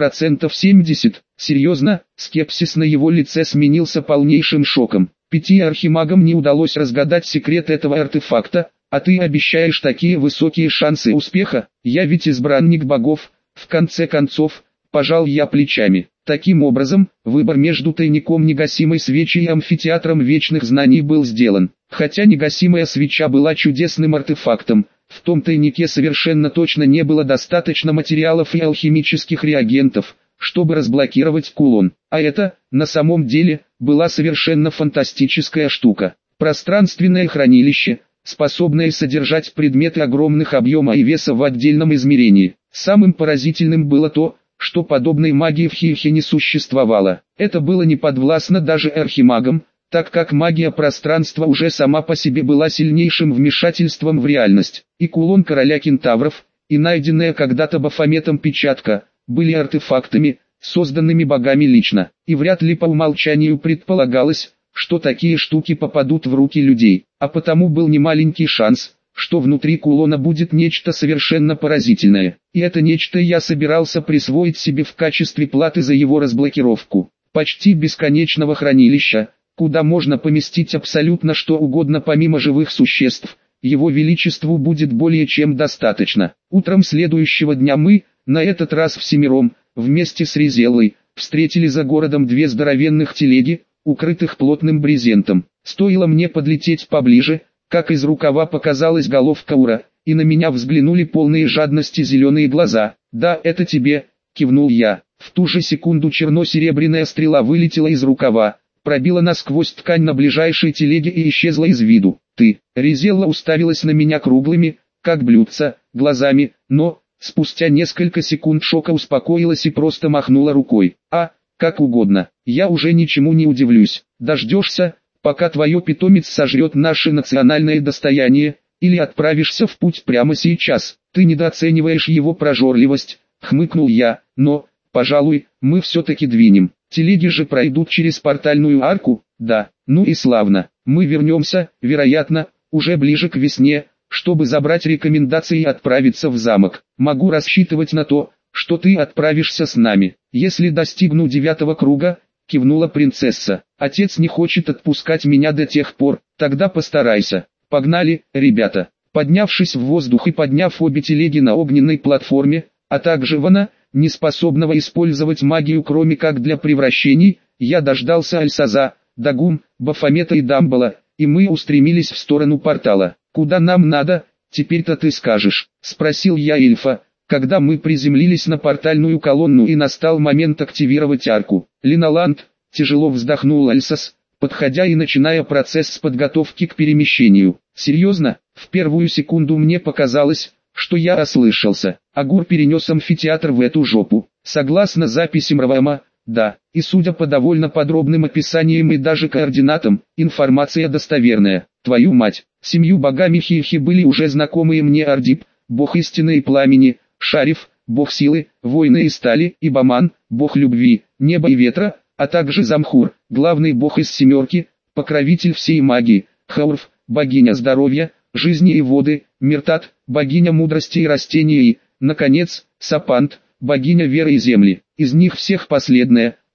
70%. Серьезно? Скепсис на его лице сменился полнейшим шоком. 5 архимагам не удалось разгадать секрет этого артефакта, а ты обещаешь такие высокие шансы успеха? Я ведь избранник богов, в конце концов, пожал я плечами. Таким образом, выбор между тайником негасимой свечи и амфитеатром вечных знаний был сделан. Хотя негасимая свеча была чудесным артефактом, в том тайнике совершенно точно не было достаточно материалов и алхимических реагентов, чтобы разблокировать кулон. А это, на самом деле, была совершенно фантастическая штука. Пространственное хранилище, способное содержать предметы огромных объема и веса в отдельном измерении. Самым поразительным было то, что подобной магии в Хильхе не существовало. Это было не подвластно даже архимагам, так как магия пространства уже сама по себе была сильнейшим вмешательством в реальность. И кулон короля кентавров, и найденная когда-то Бафометом печатка, были артефактами, созданными богами лично. И вряд ли по умолчанию предполагалось, что такие штуки попадут в руки людей. А потому был немаленький шанс, что внутри кулона будет нечто совершенно поразительное. И это нечто я собирался присвоить себе в качестве платы за его разблокировку. Почти бесконечного хранилища, куда можно поместить абсолютно что угодно помимо живых существ, его величеству будет более чем достаточно. Утром следующего дня мы, на этот раз всемиром, вместе с Резеллой, встретили за городом 2 здоровенных телеги, укрытых плотным брезентом. Стоило мне подлететь поближе, как из рукава показалась головка Ура, и на меня взглянули полные жадности зеленые глаза. «Да, это тебе», — кивнул я. В ту же секунду черно-серебряная стрела вылетела из рукава, пробила насквозь ткань на ближайшей телеге и исчезла из виду. «Ты». Резелла уставилась на меня круглыми, как блюдца, глазами, но, спустя несколько секунд шока успокоилась и просто махнула рукой. «А, как угодно, я уже ничему не удивлюсь. Дождешься, пока твое питомец сожрет наше национальное достояние, или отправишься в путь прямо сейчас. Ты недооцениваешь его прожорливость», — хмыкнул я, «но, пожалуй, мы все-таки двинем. Телеги же пройдут через портальную арку, да, ну и славно. Мы вернемся, вероятно, уже ближе к весне, чтобы забрать рекомендации и отправиться в замок. Могу рассчитывать на то, что ты отправишься с нами. Если достигну 9-го круга», — кивнула принцесса. «Отец не хочет отпускать меня до тех пор, тогда постарайся. Погнали, ребята». Поднявшись в воздух и подняв обе телеги на огненной платформе, а также Вана, не способного использовать магию кроме как для превращений, я дождался Альсаза, Дагум, Бафомета и Дамбала, и мы устремились в сторону портала. «Куда нам надо, теперь-то ты скажешь?» — спросил я эльфа, когда мы приземлились на портальную колонну и настал момент активировать арку. «Линаланд», — тяжело вздохнул Альсас, подходя и начиная процесс с подготовки к перемещению. «Серьезно?» В первую секунду мне показалось, что я ослышался. Агур перенес амфитеатр в эту жопу. Согласно записям Равама, да, и судя по довольно подробным описаниям и даже координатам, информация достоверная. Твою мать, 7 богами Хильхи были уже знакомые мне Ардип, бог истины и пламени, Шариф, бог силы, войны и стали, и Баман, бог любви, неба и ветра, а также Замхур, главный бог из 7, покровитель всей магии, Хаурф, богиня здоровья, жизни и воды, Миртат, богиня мудрости и растений и, наконец, Сапант, богиня веры и земли. Из них всех последняя,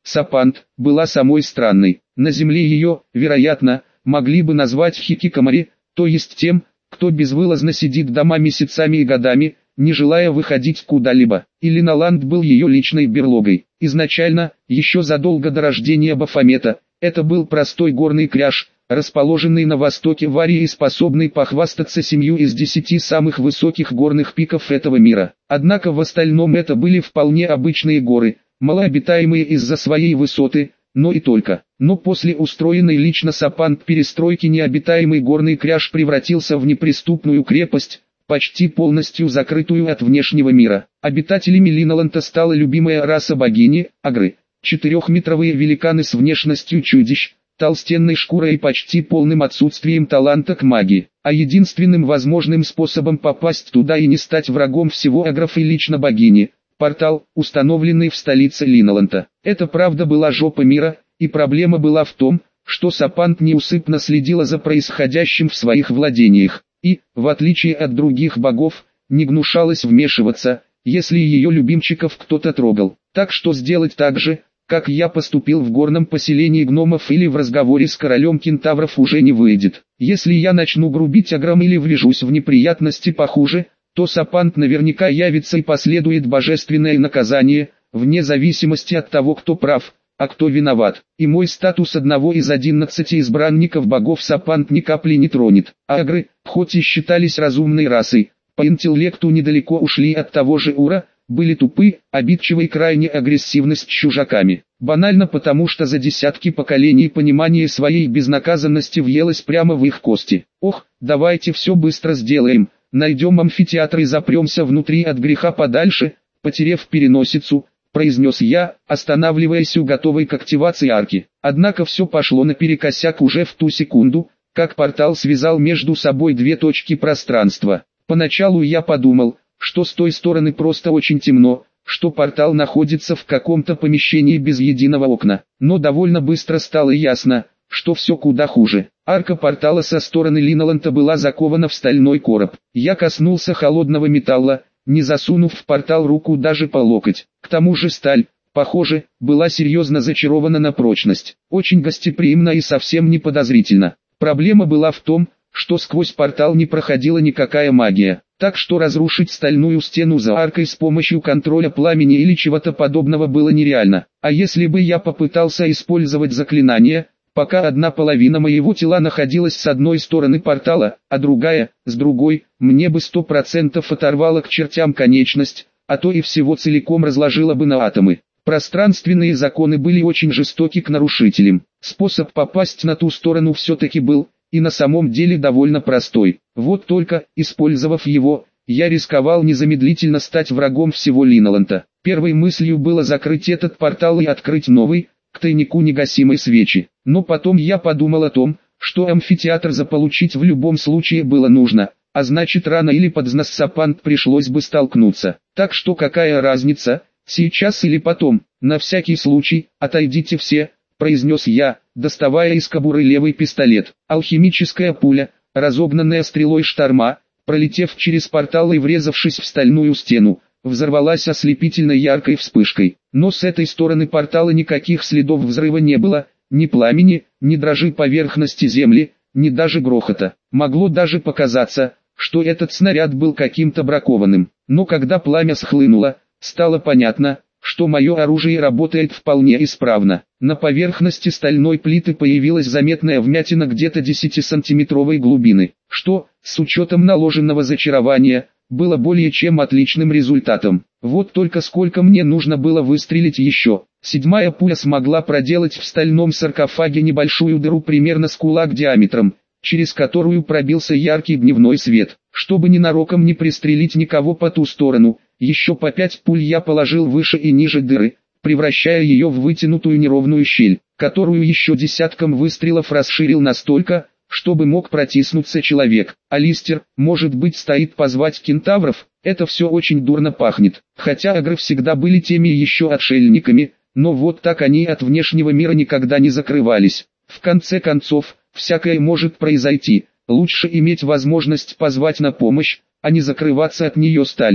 Сапант была самой странной. На земле ее, вероятно, могли бы назвать хикикамори, то есть тем, кто безвылазно сидит дома месяцами и годами, не желая выходить куда-либо. Илиналанд был ее личной берлогой. Изначально, еще задолго до рождения Бафомета, это был простой горный кряж, расположенный на востоке Варии и способный похвастаться 7 из 10 самых высоких горных пиков этого мира. Однако в остальном это были вполне обычные горы, малообитаемые из-за своей высоты, но и только. Но после устроенной лично Сапант перестройки необитаемый горный кряж превратился в неприступную крепость, почти полностью закрытую от внешнего мира. Обитателями Линаланда стала любимая раса богини – агры, 4-метровые великаны с внешностью чудищ, толстенной шкурой и почти полным отсутствием таланта к магии. А единственным возможным способом попасть туда и не стать врагом всего агров и лично богини – портал, установленный в столице Линаланда. Это правда была жопа мира, и проблема была в том, что Сапант неусыпно следила за происходящим в своих владениях, и, в отличие от других богов, не гнушалась вмешиваться, если ее любимчиков кто-то трогал. Так что сделать так же, как я поступил в горном поселении гномов или в разговоре с королем кентавров, уже не выйдет. Если я начну грубить аграм или ввяжусь в неприятности похуже, то Сапант наверняка явится и последует божественное наказание, вне зависимости от того, кто прав, а кто виноват. И мой статус одного из 11 избранников богов Сапант ни капли не тронет. А агры, хоть и считались разумной расой, по интеллекту недалеко ушли от того же Ура, были тупы, обидчивы и крайне агрессивны с чужаками. Банально потому, что за десятки поколений понимание своей безнаказанности въелось прямо в их кости. Ох, давайте все быстро сделаем. Найдем амфитеатр и запремся внутри от греха подальше, потерев переносицу, произнес я, останавливаясь у готовой к активации арки. Однако все пошло наперекосяк уже в ту секунду, как портал связал между собой две точки пространства. Поначалу я подумал, что с той стороны просто очень темно, что портал находится в каком-то помещении без единого окна. Но довольно быстро стало ясно, что все куда хуже. Арка портала со стороны Линаланда была закована в стальной короб. Я коснулся холодного металла, не засунув в портал руку даже по локоть. К тому же сталь, похоже, была серьезно зачарована на прочность. Очень гостеприимно и совсем не подозрительно. Проблема была в том, что сквозь портал не проходила никакая магия. Так что разрушить стальную стену за аркой с помощью контроля пламени или чего-то подобного было нереально. А если бы я попытался использовать заклинание, пока одна половина моего тела находилась с одной стороны портала, а другая – с другой, мне бы 100% оторвало к чертям конечность, а то и всего целиком разложило бы на атомы. Пространственные законы были очень жестоки к нарушителям. Способ попасть на ту сторону все-таки был, и на самом деле довольно простой. Вот только, использовав его, я рисковал незамедлительно стать врагом всего Линаланда. Первой мыслью было закрыть этот портал и открыть новый, к тайнику негасимой свечи. Но потом я подумал о том, что амфитеатр заполучить в любом случае было нужно, а значит рано или поздно с Сапант пришлось бы столкнуться. Так что какая разница, сейчас или потом, на всякий случай, отойдите все, произнес я, доставая из кобуры левый пистолет. Алхимическая пуля, разогнанная стрелой шторма, пролетев через портал и врезавшись в стальную стену, взорвалась ослепительно яркой вспышкой. Но с этой стороны портала никаких следов взрыва не было, ни пламени, ни дрожи поверхности земли, ни даже грохота. Могло даже показаться, что этот снаряд был каким-то бракованным. Но когда пламя схлынуло, стало понятно, что мое оружие работает вполне исправно. На поверхности стальной плиты появилась заметная вмятина где-то 10-сантиметровой глубины, что, с учетом наложенного зачарования, было более чем отличным результатом. Вот только сколько мне нужно было выстрелить еще. Седьмая пуля смогла проделать в стальном саркофаге небольшую дыру примерно с кулак диаметром, через которую пробился яркий дневной свет. Чтобы ненароком не пристрелить никого по ту сторону, еще по 5 пуль я положил выше и ниже дыры, превращая ее в вытянутую неровную щель, которую еще десятком выстрелов расширил настолько, чтобы мог протиснуться человек. Алистер, может быть, стоит позвать кентавров? Это все очень дурно пахнет. Хотя агры всегда были теми еще отшельниками, но вот так они от внешнего мира никогда не закрывались. В конце концов, всякое может произойти. Лучше иметь возможность позвать на помощь, а не закрываться от нее сталью.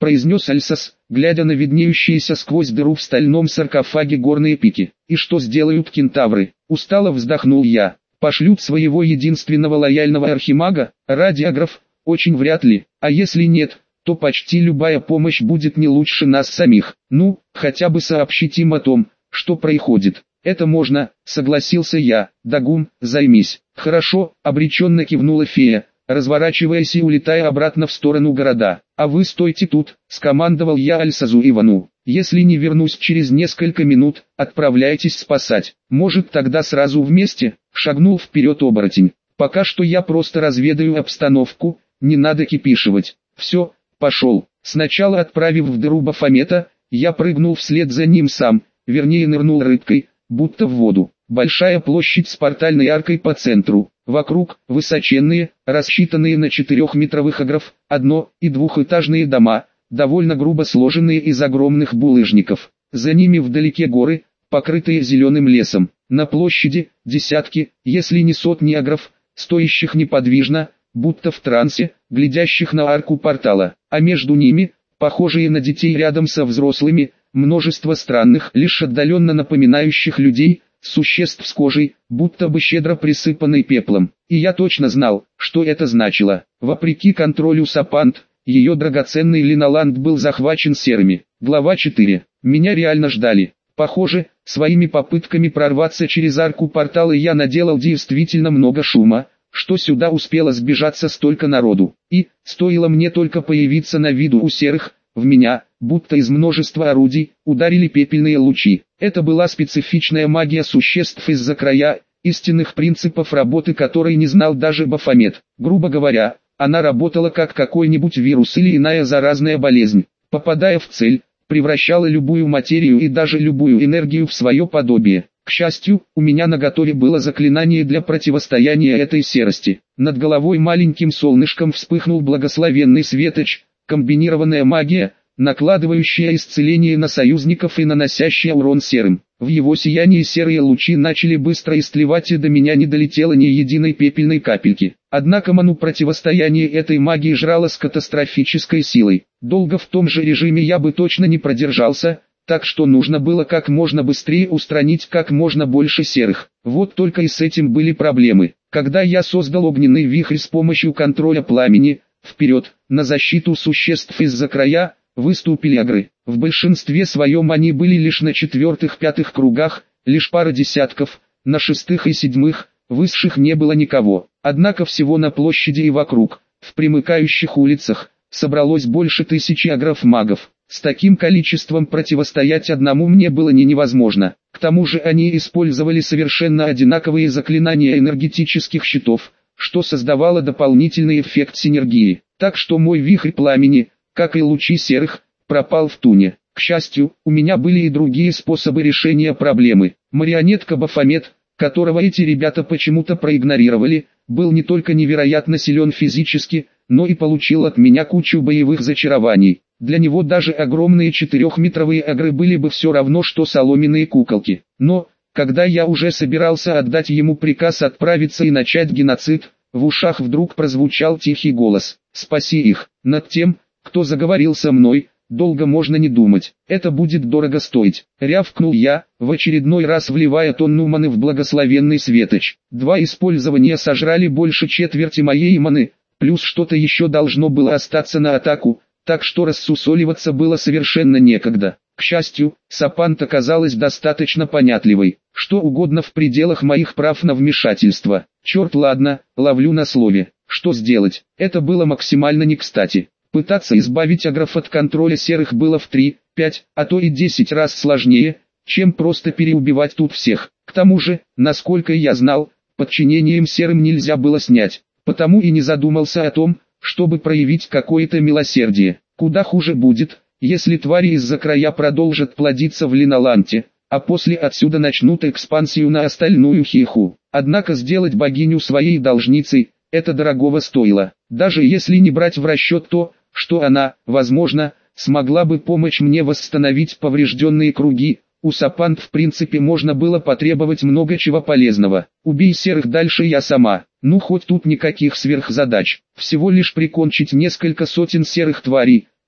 произнес Альсас, глядя на виднеющиеся сквозь дыру в стальном саркофаге горные пики. «И что сделают кентавры?» Устало вздохнул я. «Пошлют своего единственного лояльного архимага, радиограф? Очень вряд ли, а если нет, то почти любая помощь будет не лучше нас самих. Ну, хотя бы сообщить им о том, что происходит». «Это можно», согласился я. «Дагум, займись». «Хорошо», обреченно кивнула фея, разворачиваясь и улетая обратно в сторону города. «А вы стойте тут», скомандовал я Альсазу Ивану. «Если не вернусь через несколько минут, отправляйтесь спасать. Может, тогда сразу вместе?» Шагнул вперед оборотень. «Пока что я просто разведаю обстановку, не надо кипишивать». «Все, пошел». Сначала отправив в дыру Бафомета, я прыгнул вслед за ним сам, вернее нырнул рыбкой, будто в воду. Большая площадь с портальной аркой по центру. Вокруг высоченные, рассчитанные на 4-метровых агров, одно- и двухэтажные дома, довольно грубо сложенные из огромных булыжников. За ними вдалеке горы, покрытые зеленым лесом. На площади десятки, если не сотни агров, стоящих неподвижно, будто в трансе, глядящих на арку портала. А между ними, похожие на детей рядом со взрослыми, множество странных, лишь отдаленно напоминающих людей, существ с кожей, будто бы щедро присыпанной пеплом. И я точно знал, что это значило. Вопреки контролю Сапант, ее драгоценный Линоланд был захвачен серыми. Глава 4. Меня реально ждали. Похоже, своими попытками прорваться через арку портала я наделал действительно много шума, что сюда успело сбежаться столько народу. И, стоило мне только появиться на виду у серых, в меня, будто из множества орудий, ударили пепельные лучи. Это была специфичная магия существ из-за края, истинных принципов работы которой не знал даже Бафомет. Грубо говоря, она работала как какой-нибудь вирус или иная заразная болезнь. Попадая в цель, превращала любую материю и даже любую энергию в свое подобие. К счастью, у меня наготове было заклинание для противостояния этой серости. Над головой маленьким солнышком вспыхнул благословенный светоч, комбинированная магия, накладывающая исцеление на союзников и наносящая урон серым. В его сиянии серые лучи начали быстро истлевать, и до меня не долетело ни единой пепельной капельки. Однако ману противостояние этой магии жрало с катастрофической силой. Долго в том же режиме я бы точно не продержался, так что нужно было как можно быстрее устранить как можно больше серых. Вот только и с этим были проблемы. Когда я создал огненный вихрь с помощью контроля пламени, вперед, на защиту существ из-за края, выступили агры. В большинстве своем они были лишь на 4-5 кругах, лишь пара десятков, на 6 и 7, высших не было никого. Однако всего на площади и вокруг, в примыкающих улицах, собралось больше 1000 агров-магов. С таким количеством противостоять одному мне было невозможно. К тому же они использовали совершенно одинаковые заклинания энергетических щитов, что создавало дополнительный эффект синергии. Так что мой вихрь пламени, как и лучи серых, пропал в туне. К счастью, у меня были и другие способы решения проблемы. Марионетка Бафомет, которого эти ребята почему-то проигнорировали, был не только невероятно силен физически, но и получил от меня кучу боевых зачарований. Для него даже огромные 4-метровые агры были бы все равно, что соломенные куколки. Но, когда я уже собирался отдать ему приказ отправиться и начать геноцид, в ушах вдруг прозвучал тихий голос: «Спаси их». Над тем, кто заговорил со мной, долго можно не думать. Это будет дорого стоить. Рявкнул я, в очередной раз вливая тонну маны в благословенный светоч. 2 использования сожрали больше четверти моей маны, плюс что-то еще должно было остаться на атаку, так что рассусоливаться было совершенно некогда. К счастью, Сапант оказалась достаточно понятливой. Что угодно в пределах моих прав на вмешательство. Черт, ладно, ловлю на слове. Что сделать? Это было максимально не кстати. Пытаться избавить агров от контроля серых было в 3, 5, а то и 10 раз сложнее, чем просто переубивать тут всех. К тому же, насколько я знал, подчинением серым нельзя было снять. Потому и не задумался о том, чтобы проявить какое-то милосердие. Куда хуже будет, если твари из-за края продолжат плодиться в Линоланте, а после отсюда начнут экспансию на остальную Хиху. Однако сделать богиню своей должницей, это дорогого стоило. Даже если не брать в расчет то, что она, возможно, смогла бы помочь мне восстановить поврежденные круги, у Сапант в принципе можно было потребовать много чего полезного. Убей серых, дальше я сама. Ну хоть тут никаких сверхзадач. Всего лишь прикончить несколько сотен серых тварей,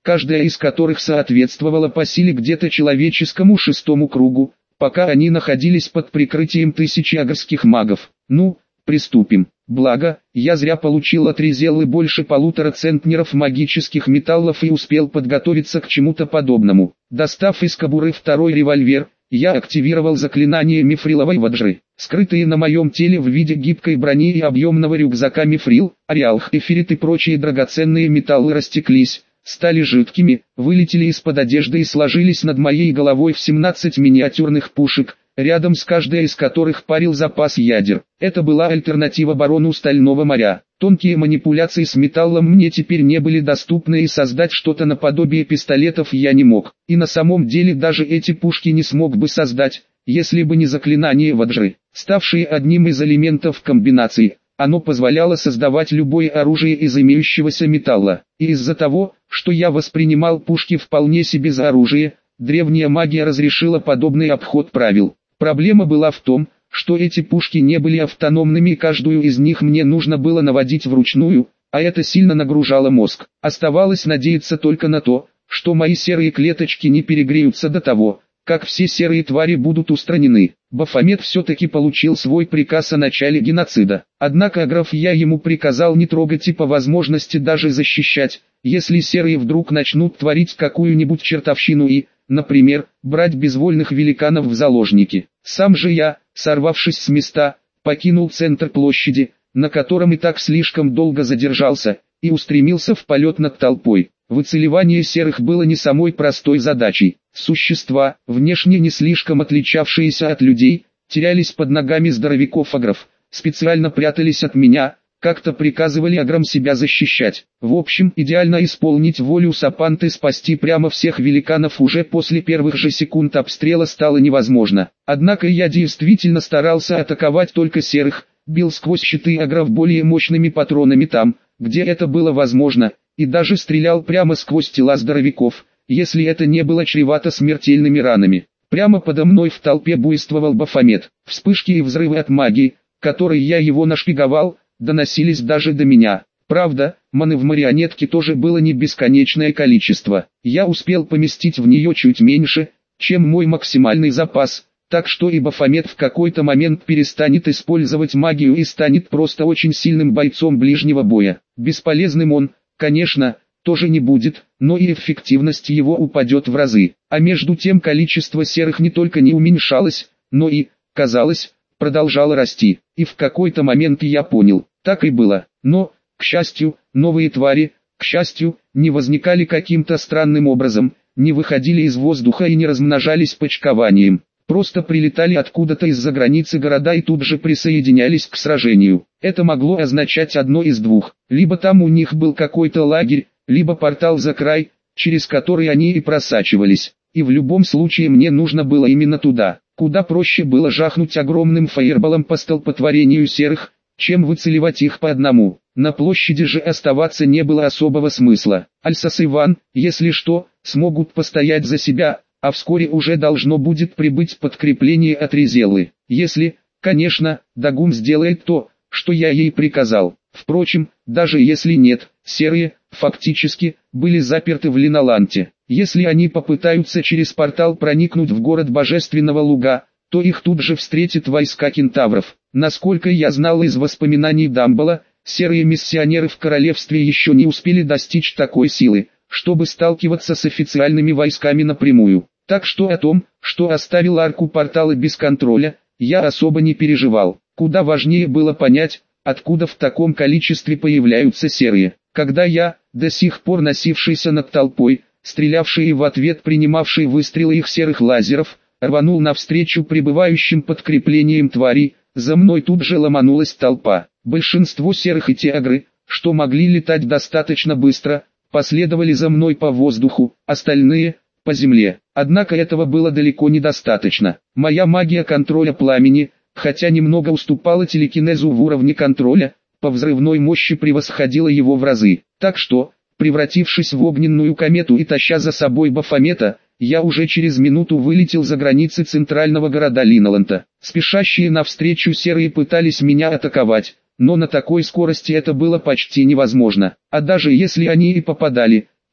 каждая из которых соответствовала по силе где-то человеческому шестому кругу, пока они находились под прикрытием тысячи агрских магов. Ну, приступим. Благо, я зря получил от Ризеллы больше 1,5 центнеров магических металлов и успел подготовиться к чему-то подобному. Достав из кобуры второй револьвер, я активировал заклинание мифриловой ваджры. Скрытые на моем теле в виде гибкой брони и объемного рюкзака мифрил, ариалх, эфирит и прочие драгоценные металлы растеклись, стали жидкими, вылетели из-под одежды и сложились над моей головой в 17 миниатюрных пушек, рядом с каждой из которых парил запас ядер. Это была альтернатива барону Стального моря. Тонкие манипуляции с металлом мне теперь не были доступны, и создать что-то наподобие пистолетов я не мог. И на самом деле даже эти пушки не смог бы создать, если бы не заклинание ваджры, ставшее одним из элементов комбинации. Оно позволяло создавать любое оружие из имеющегося металла. И из-за того, что я воспринимал пушки вполне себе за оружие, древняя магия разрешила подобный обход правил. Проблема была в том, что эти пушки не были автономными, и каждую из них мне нужно было наводить вручную, а это сильно нагружало мозг. Оставалось надеяться только на то, что мои серые клеточки не перегреются до того, как все серые твари будут устранены. Бафомет все-таки получил свой приказ о начале геноцида. Однако агров я ему приказал не трогать и по возможности даже защищать, если серые вдруг начнут творить какую-нибудь чертовщину и, например, брать безвольных великанов в заложники. Сам же я, сорвавшись с места, покинул центр площади, на котором и так слишком долго задержался, и устремился в полет над толпой. Выцеливание серых было не самой простой задачей. Существа, внешне не слишком отличавшиеся от людей, терялись под ногами здоровяков-агров, специально прятались от меня, как-то приказывали аграм себя защищать. В общем, идеально исполнить волю Сапанты спасти прямо всех великанов уже после первых же секунд обстрела стало невозможно. Однако я действительно старался атаковать только серых, бил сквозь щиты агров более мощными патронами там, где это было возможно, и даже стрелял прямо сквозь тела здоровяков, если это не было чревато смертельными ранами. Прямо подо мной в толпе буйствовал Бафомет. Вспышки и взрывы от магии, которой я его нашпиговал, доносились даже до меня. Правда, маны в марионетке тоже было не бесконечное количество. Я успел поместить в нее чуть меньше, чем мой максимальный запас, так что и Бафомет в какой-то момент перестанет использовать магию и станет просто очень сильным бойцом ближнего боя. Бесполезным он, конечно, тоже не будет, но и эффективность его упадет в разы. А между тем количество серых не только не уменьшалось, но и, казалось, продолжало расти. И в какой-то момент я понял, так и было. Но, к счастью, новые твари, к счастью, не возникали каким-то странным образом, не выходили из воздуха и не размножались почкованием. Просто прилетали откуда-то из-за границы города и тут же присоединялись к сражению. Это могло означать одно из двух. Либо там у них был какой-то лагерь, либо портал за край, через который они и просачивались. И в любом случае мне нужно было именно туда. Куда проще было жахнуть огромным фаерболом по столпотворению серых, чем выцеливать их по одному. На площади же оставаться не было особого смысла. Альсас и Ван, если что, смогут постоять за себя, а вскоре уже должно будет прибыть подкрепление от Ризеллы. Если, конечно, Дагум сделает то, что я ей приказал. Впрочем, даже если нет, серые, фактически, были заперты в Линоланте. Если они попытаются через портал проникнуть в город Божественного Луга, то их тут же встретят войска кентавров. Насколько я знал из воспоминаний Дамбала, серые миссионеры в королевстве еще не успели достичь такой силы, чтобы сталкиваться с официальными войсками напрямую. Так что о том, что оставил арку портала без контроля, я особо не переживал. Куда важнее было понять, откуда в таком количестве появляются серые. Когда я, до сих пор носившийся над толпой, стрелявший и в ответ принимавший выстрелы их серых лазеров, рванул навстречу прибывающим подкреплением тварей, за мной тут же ломанулась толпа. Большинство серых и те агры, что могли летать достаточно быстро, последовали за мной по воздуху, остальные – по земле. Однако этого было далеко недостаточно. Моя магия контроля пламени, хотя немного уступала телекинезу в уровне контроля, по взрывной мощи превосходила его в разы. Так что, превратившись в огненную комету и таща за собой Бафомета, я уже через минуту вылетел за границы центрального города Линоланта. Спешащие навстречу серые пытались меня атаковать, но на такой скорости это было почти невозможно. А даже если они и попадали,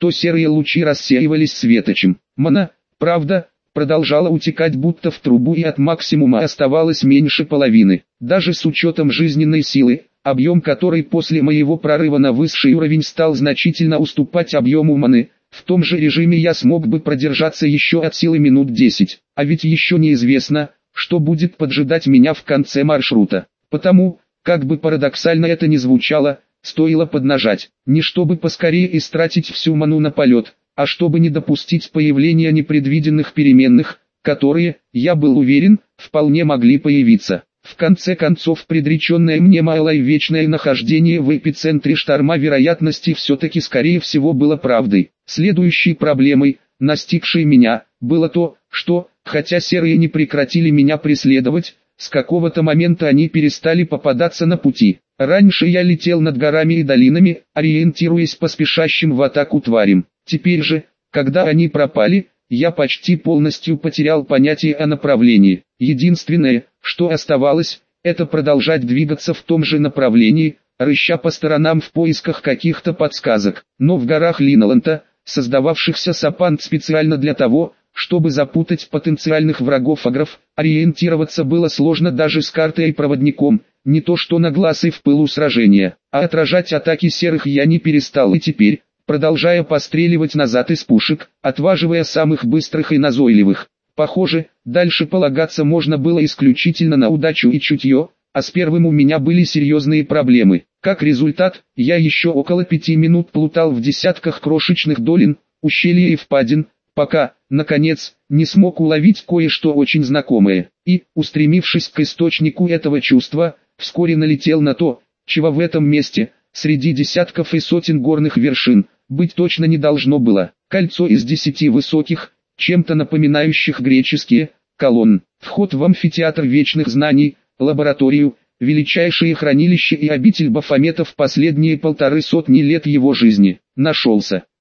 то серые лучи рассеивались светочем. Мана, правда, продолжала утекать будто в трубу, и от максимума оставалось меньше половины. Даже с учетом жизненной силы, объем которой после моего прорыва на высший уровень стал значительно уступать объему маны, в том же режиме я смог бы продержаться еще от силы минут 10. А ведь еще неизвестно, что будет поджидать меня в конце маршрута. Потому, как бы парадоксально это ни звучало, стоило поднажать, не чтобы поскорее истратить всю ману на полет, а чтобы не допустить появления непредвиденных переменных, которые, я был уверен, вполне могли появиться. В конце концов, предреченное мне малое вечное нахождение в эпицентре шторма вероятности все-таки скорее всего было правдой. Следующей проблемой, настигшей меня, было то, что, хотя серые не прекратили меня преследовать, с какого-то момента они перестали попадаться на пути. Раньше я летел над горами и долинами, ориентируясь по спешащим в атаку тварям. Теперь же, когда они пропали, я почти полностью потерял понятие о направлении. Единственное, что оставалось, это продолжать двигаться в том же направлении, рыща по сторонам в поисках каких-то подсказок. Но в горах Линоланта, создававшихся Сапант специально для того, чтобы запутать потенциальных врагов агров, ориентироваться было сложно даже с картой и проводником, не то что на глаз и в пылу сражения. А отражать атаки серых я не перестал и теперь, продолжая постреливать назад из пушек, отваживая самых быстрых и назойливых. Похоже, дальше полагаться можно было исключительно на удачу и чутье, а с первым у меня были серьезные проблемы. Как результат, я еще около 5 минут плутал в десятках крошечных долин, ущелий и впадин, пока, наконец, не смог уловить кое-что очень знакомое, и, устремившись к источнику этого чувства, вскоре налетел на то, чего в этом месте, среди десятков и сотен горных вершин, быть точно не должно было. Кольцо из 10 высоких, чем-то напоминающих греческие, колонн. Вход в амфитеатр вечных знаний, лабораторию, величайшее хранилище и обитель Бафомета в последние 1,5 сотни лет его жизни. Нашелся.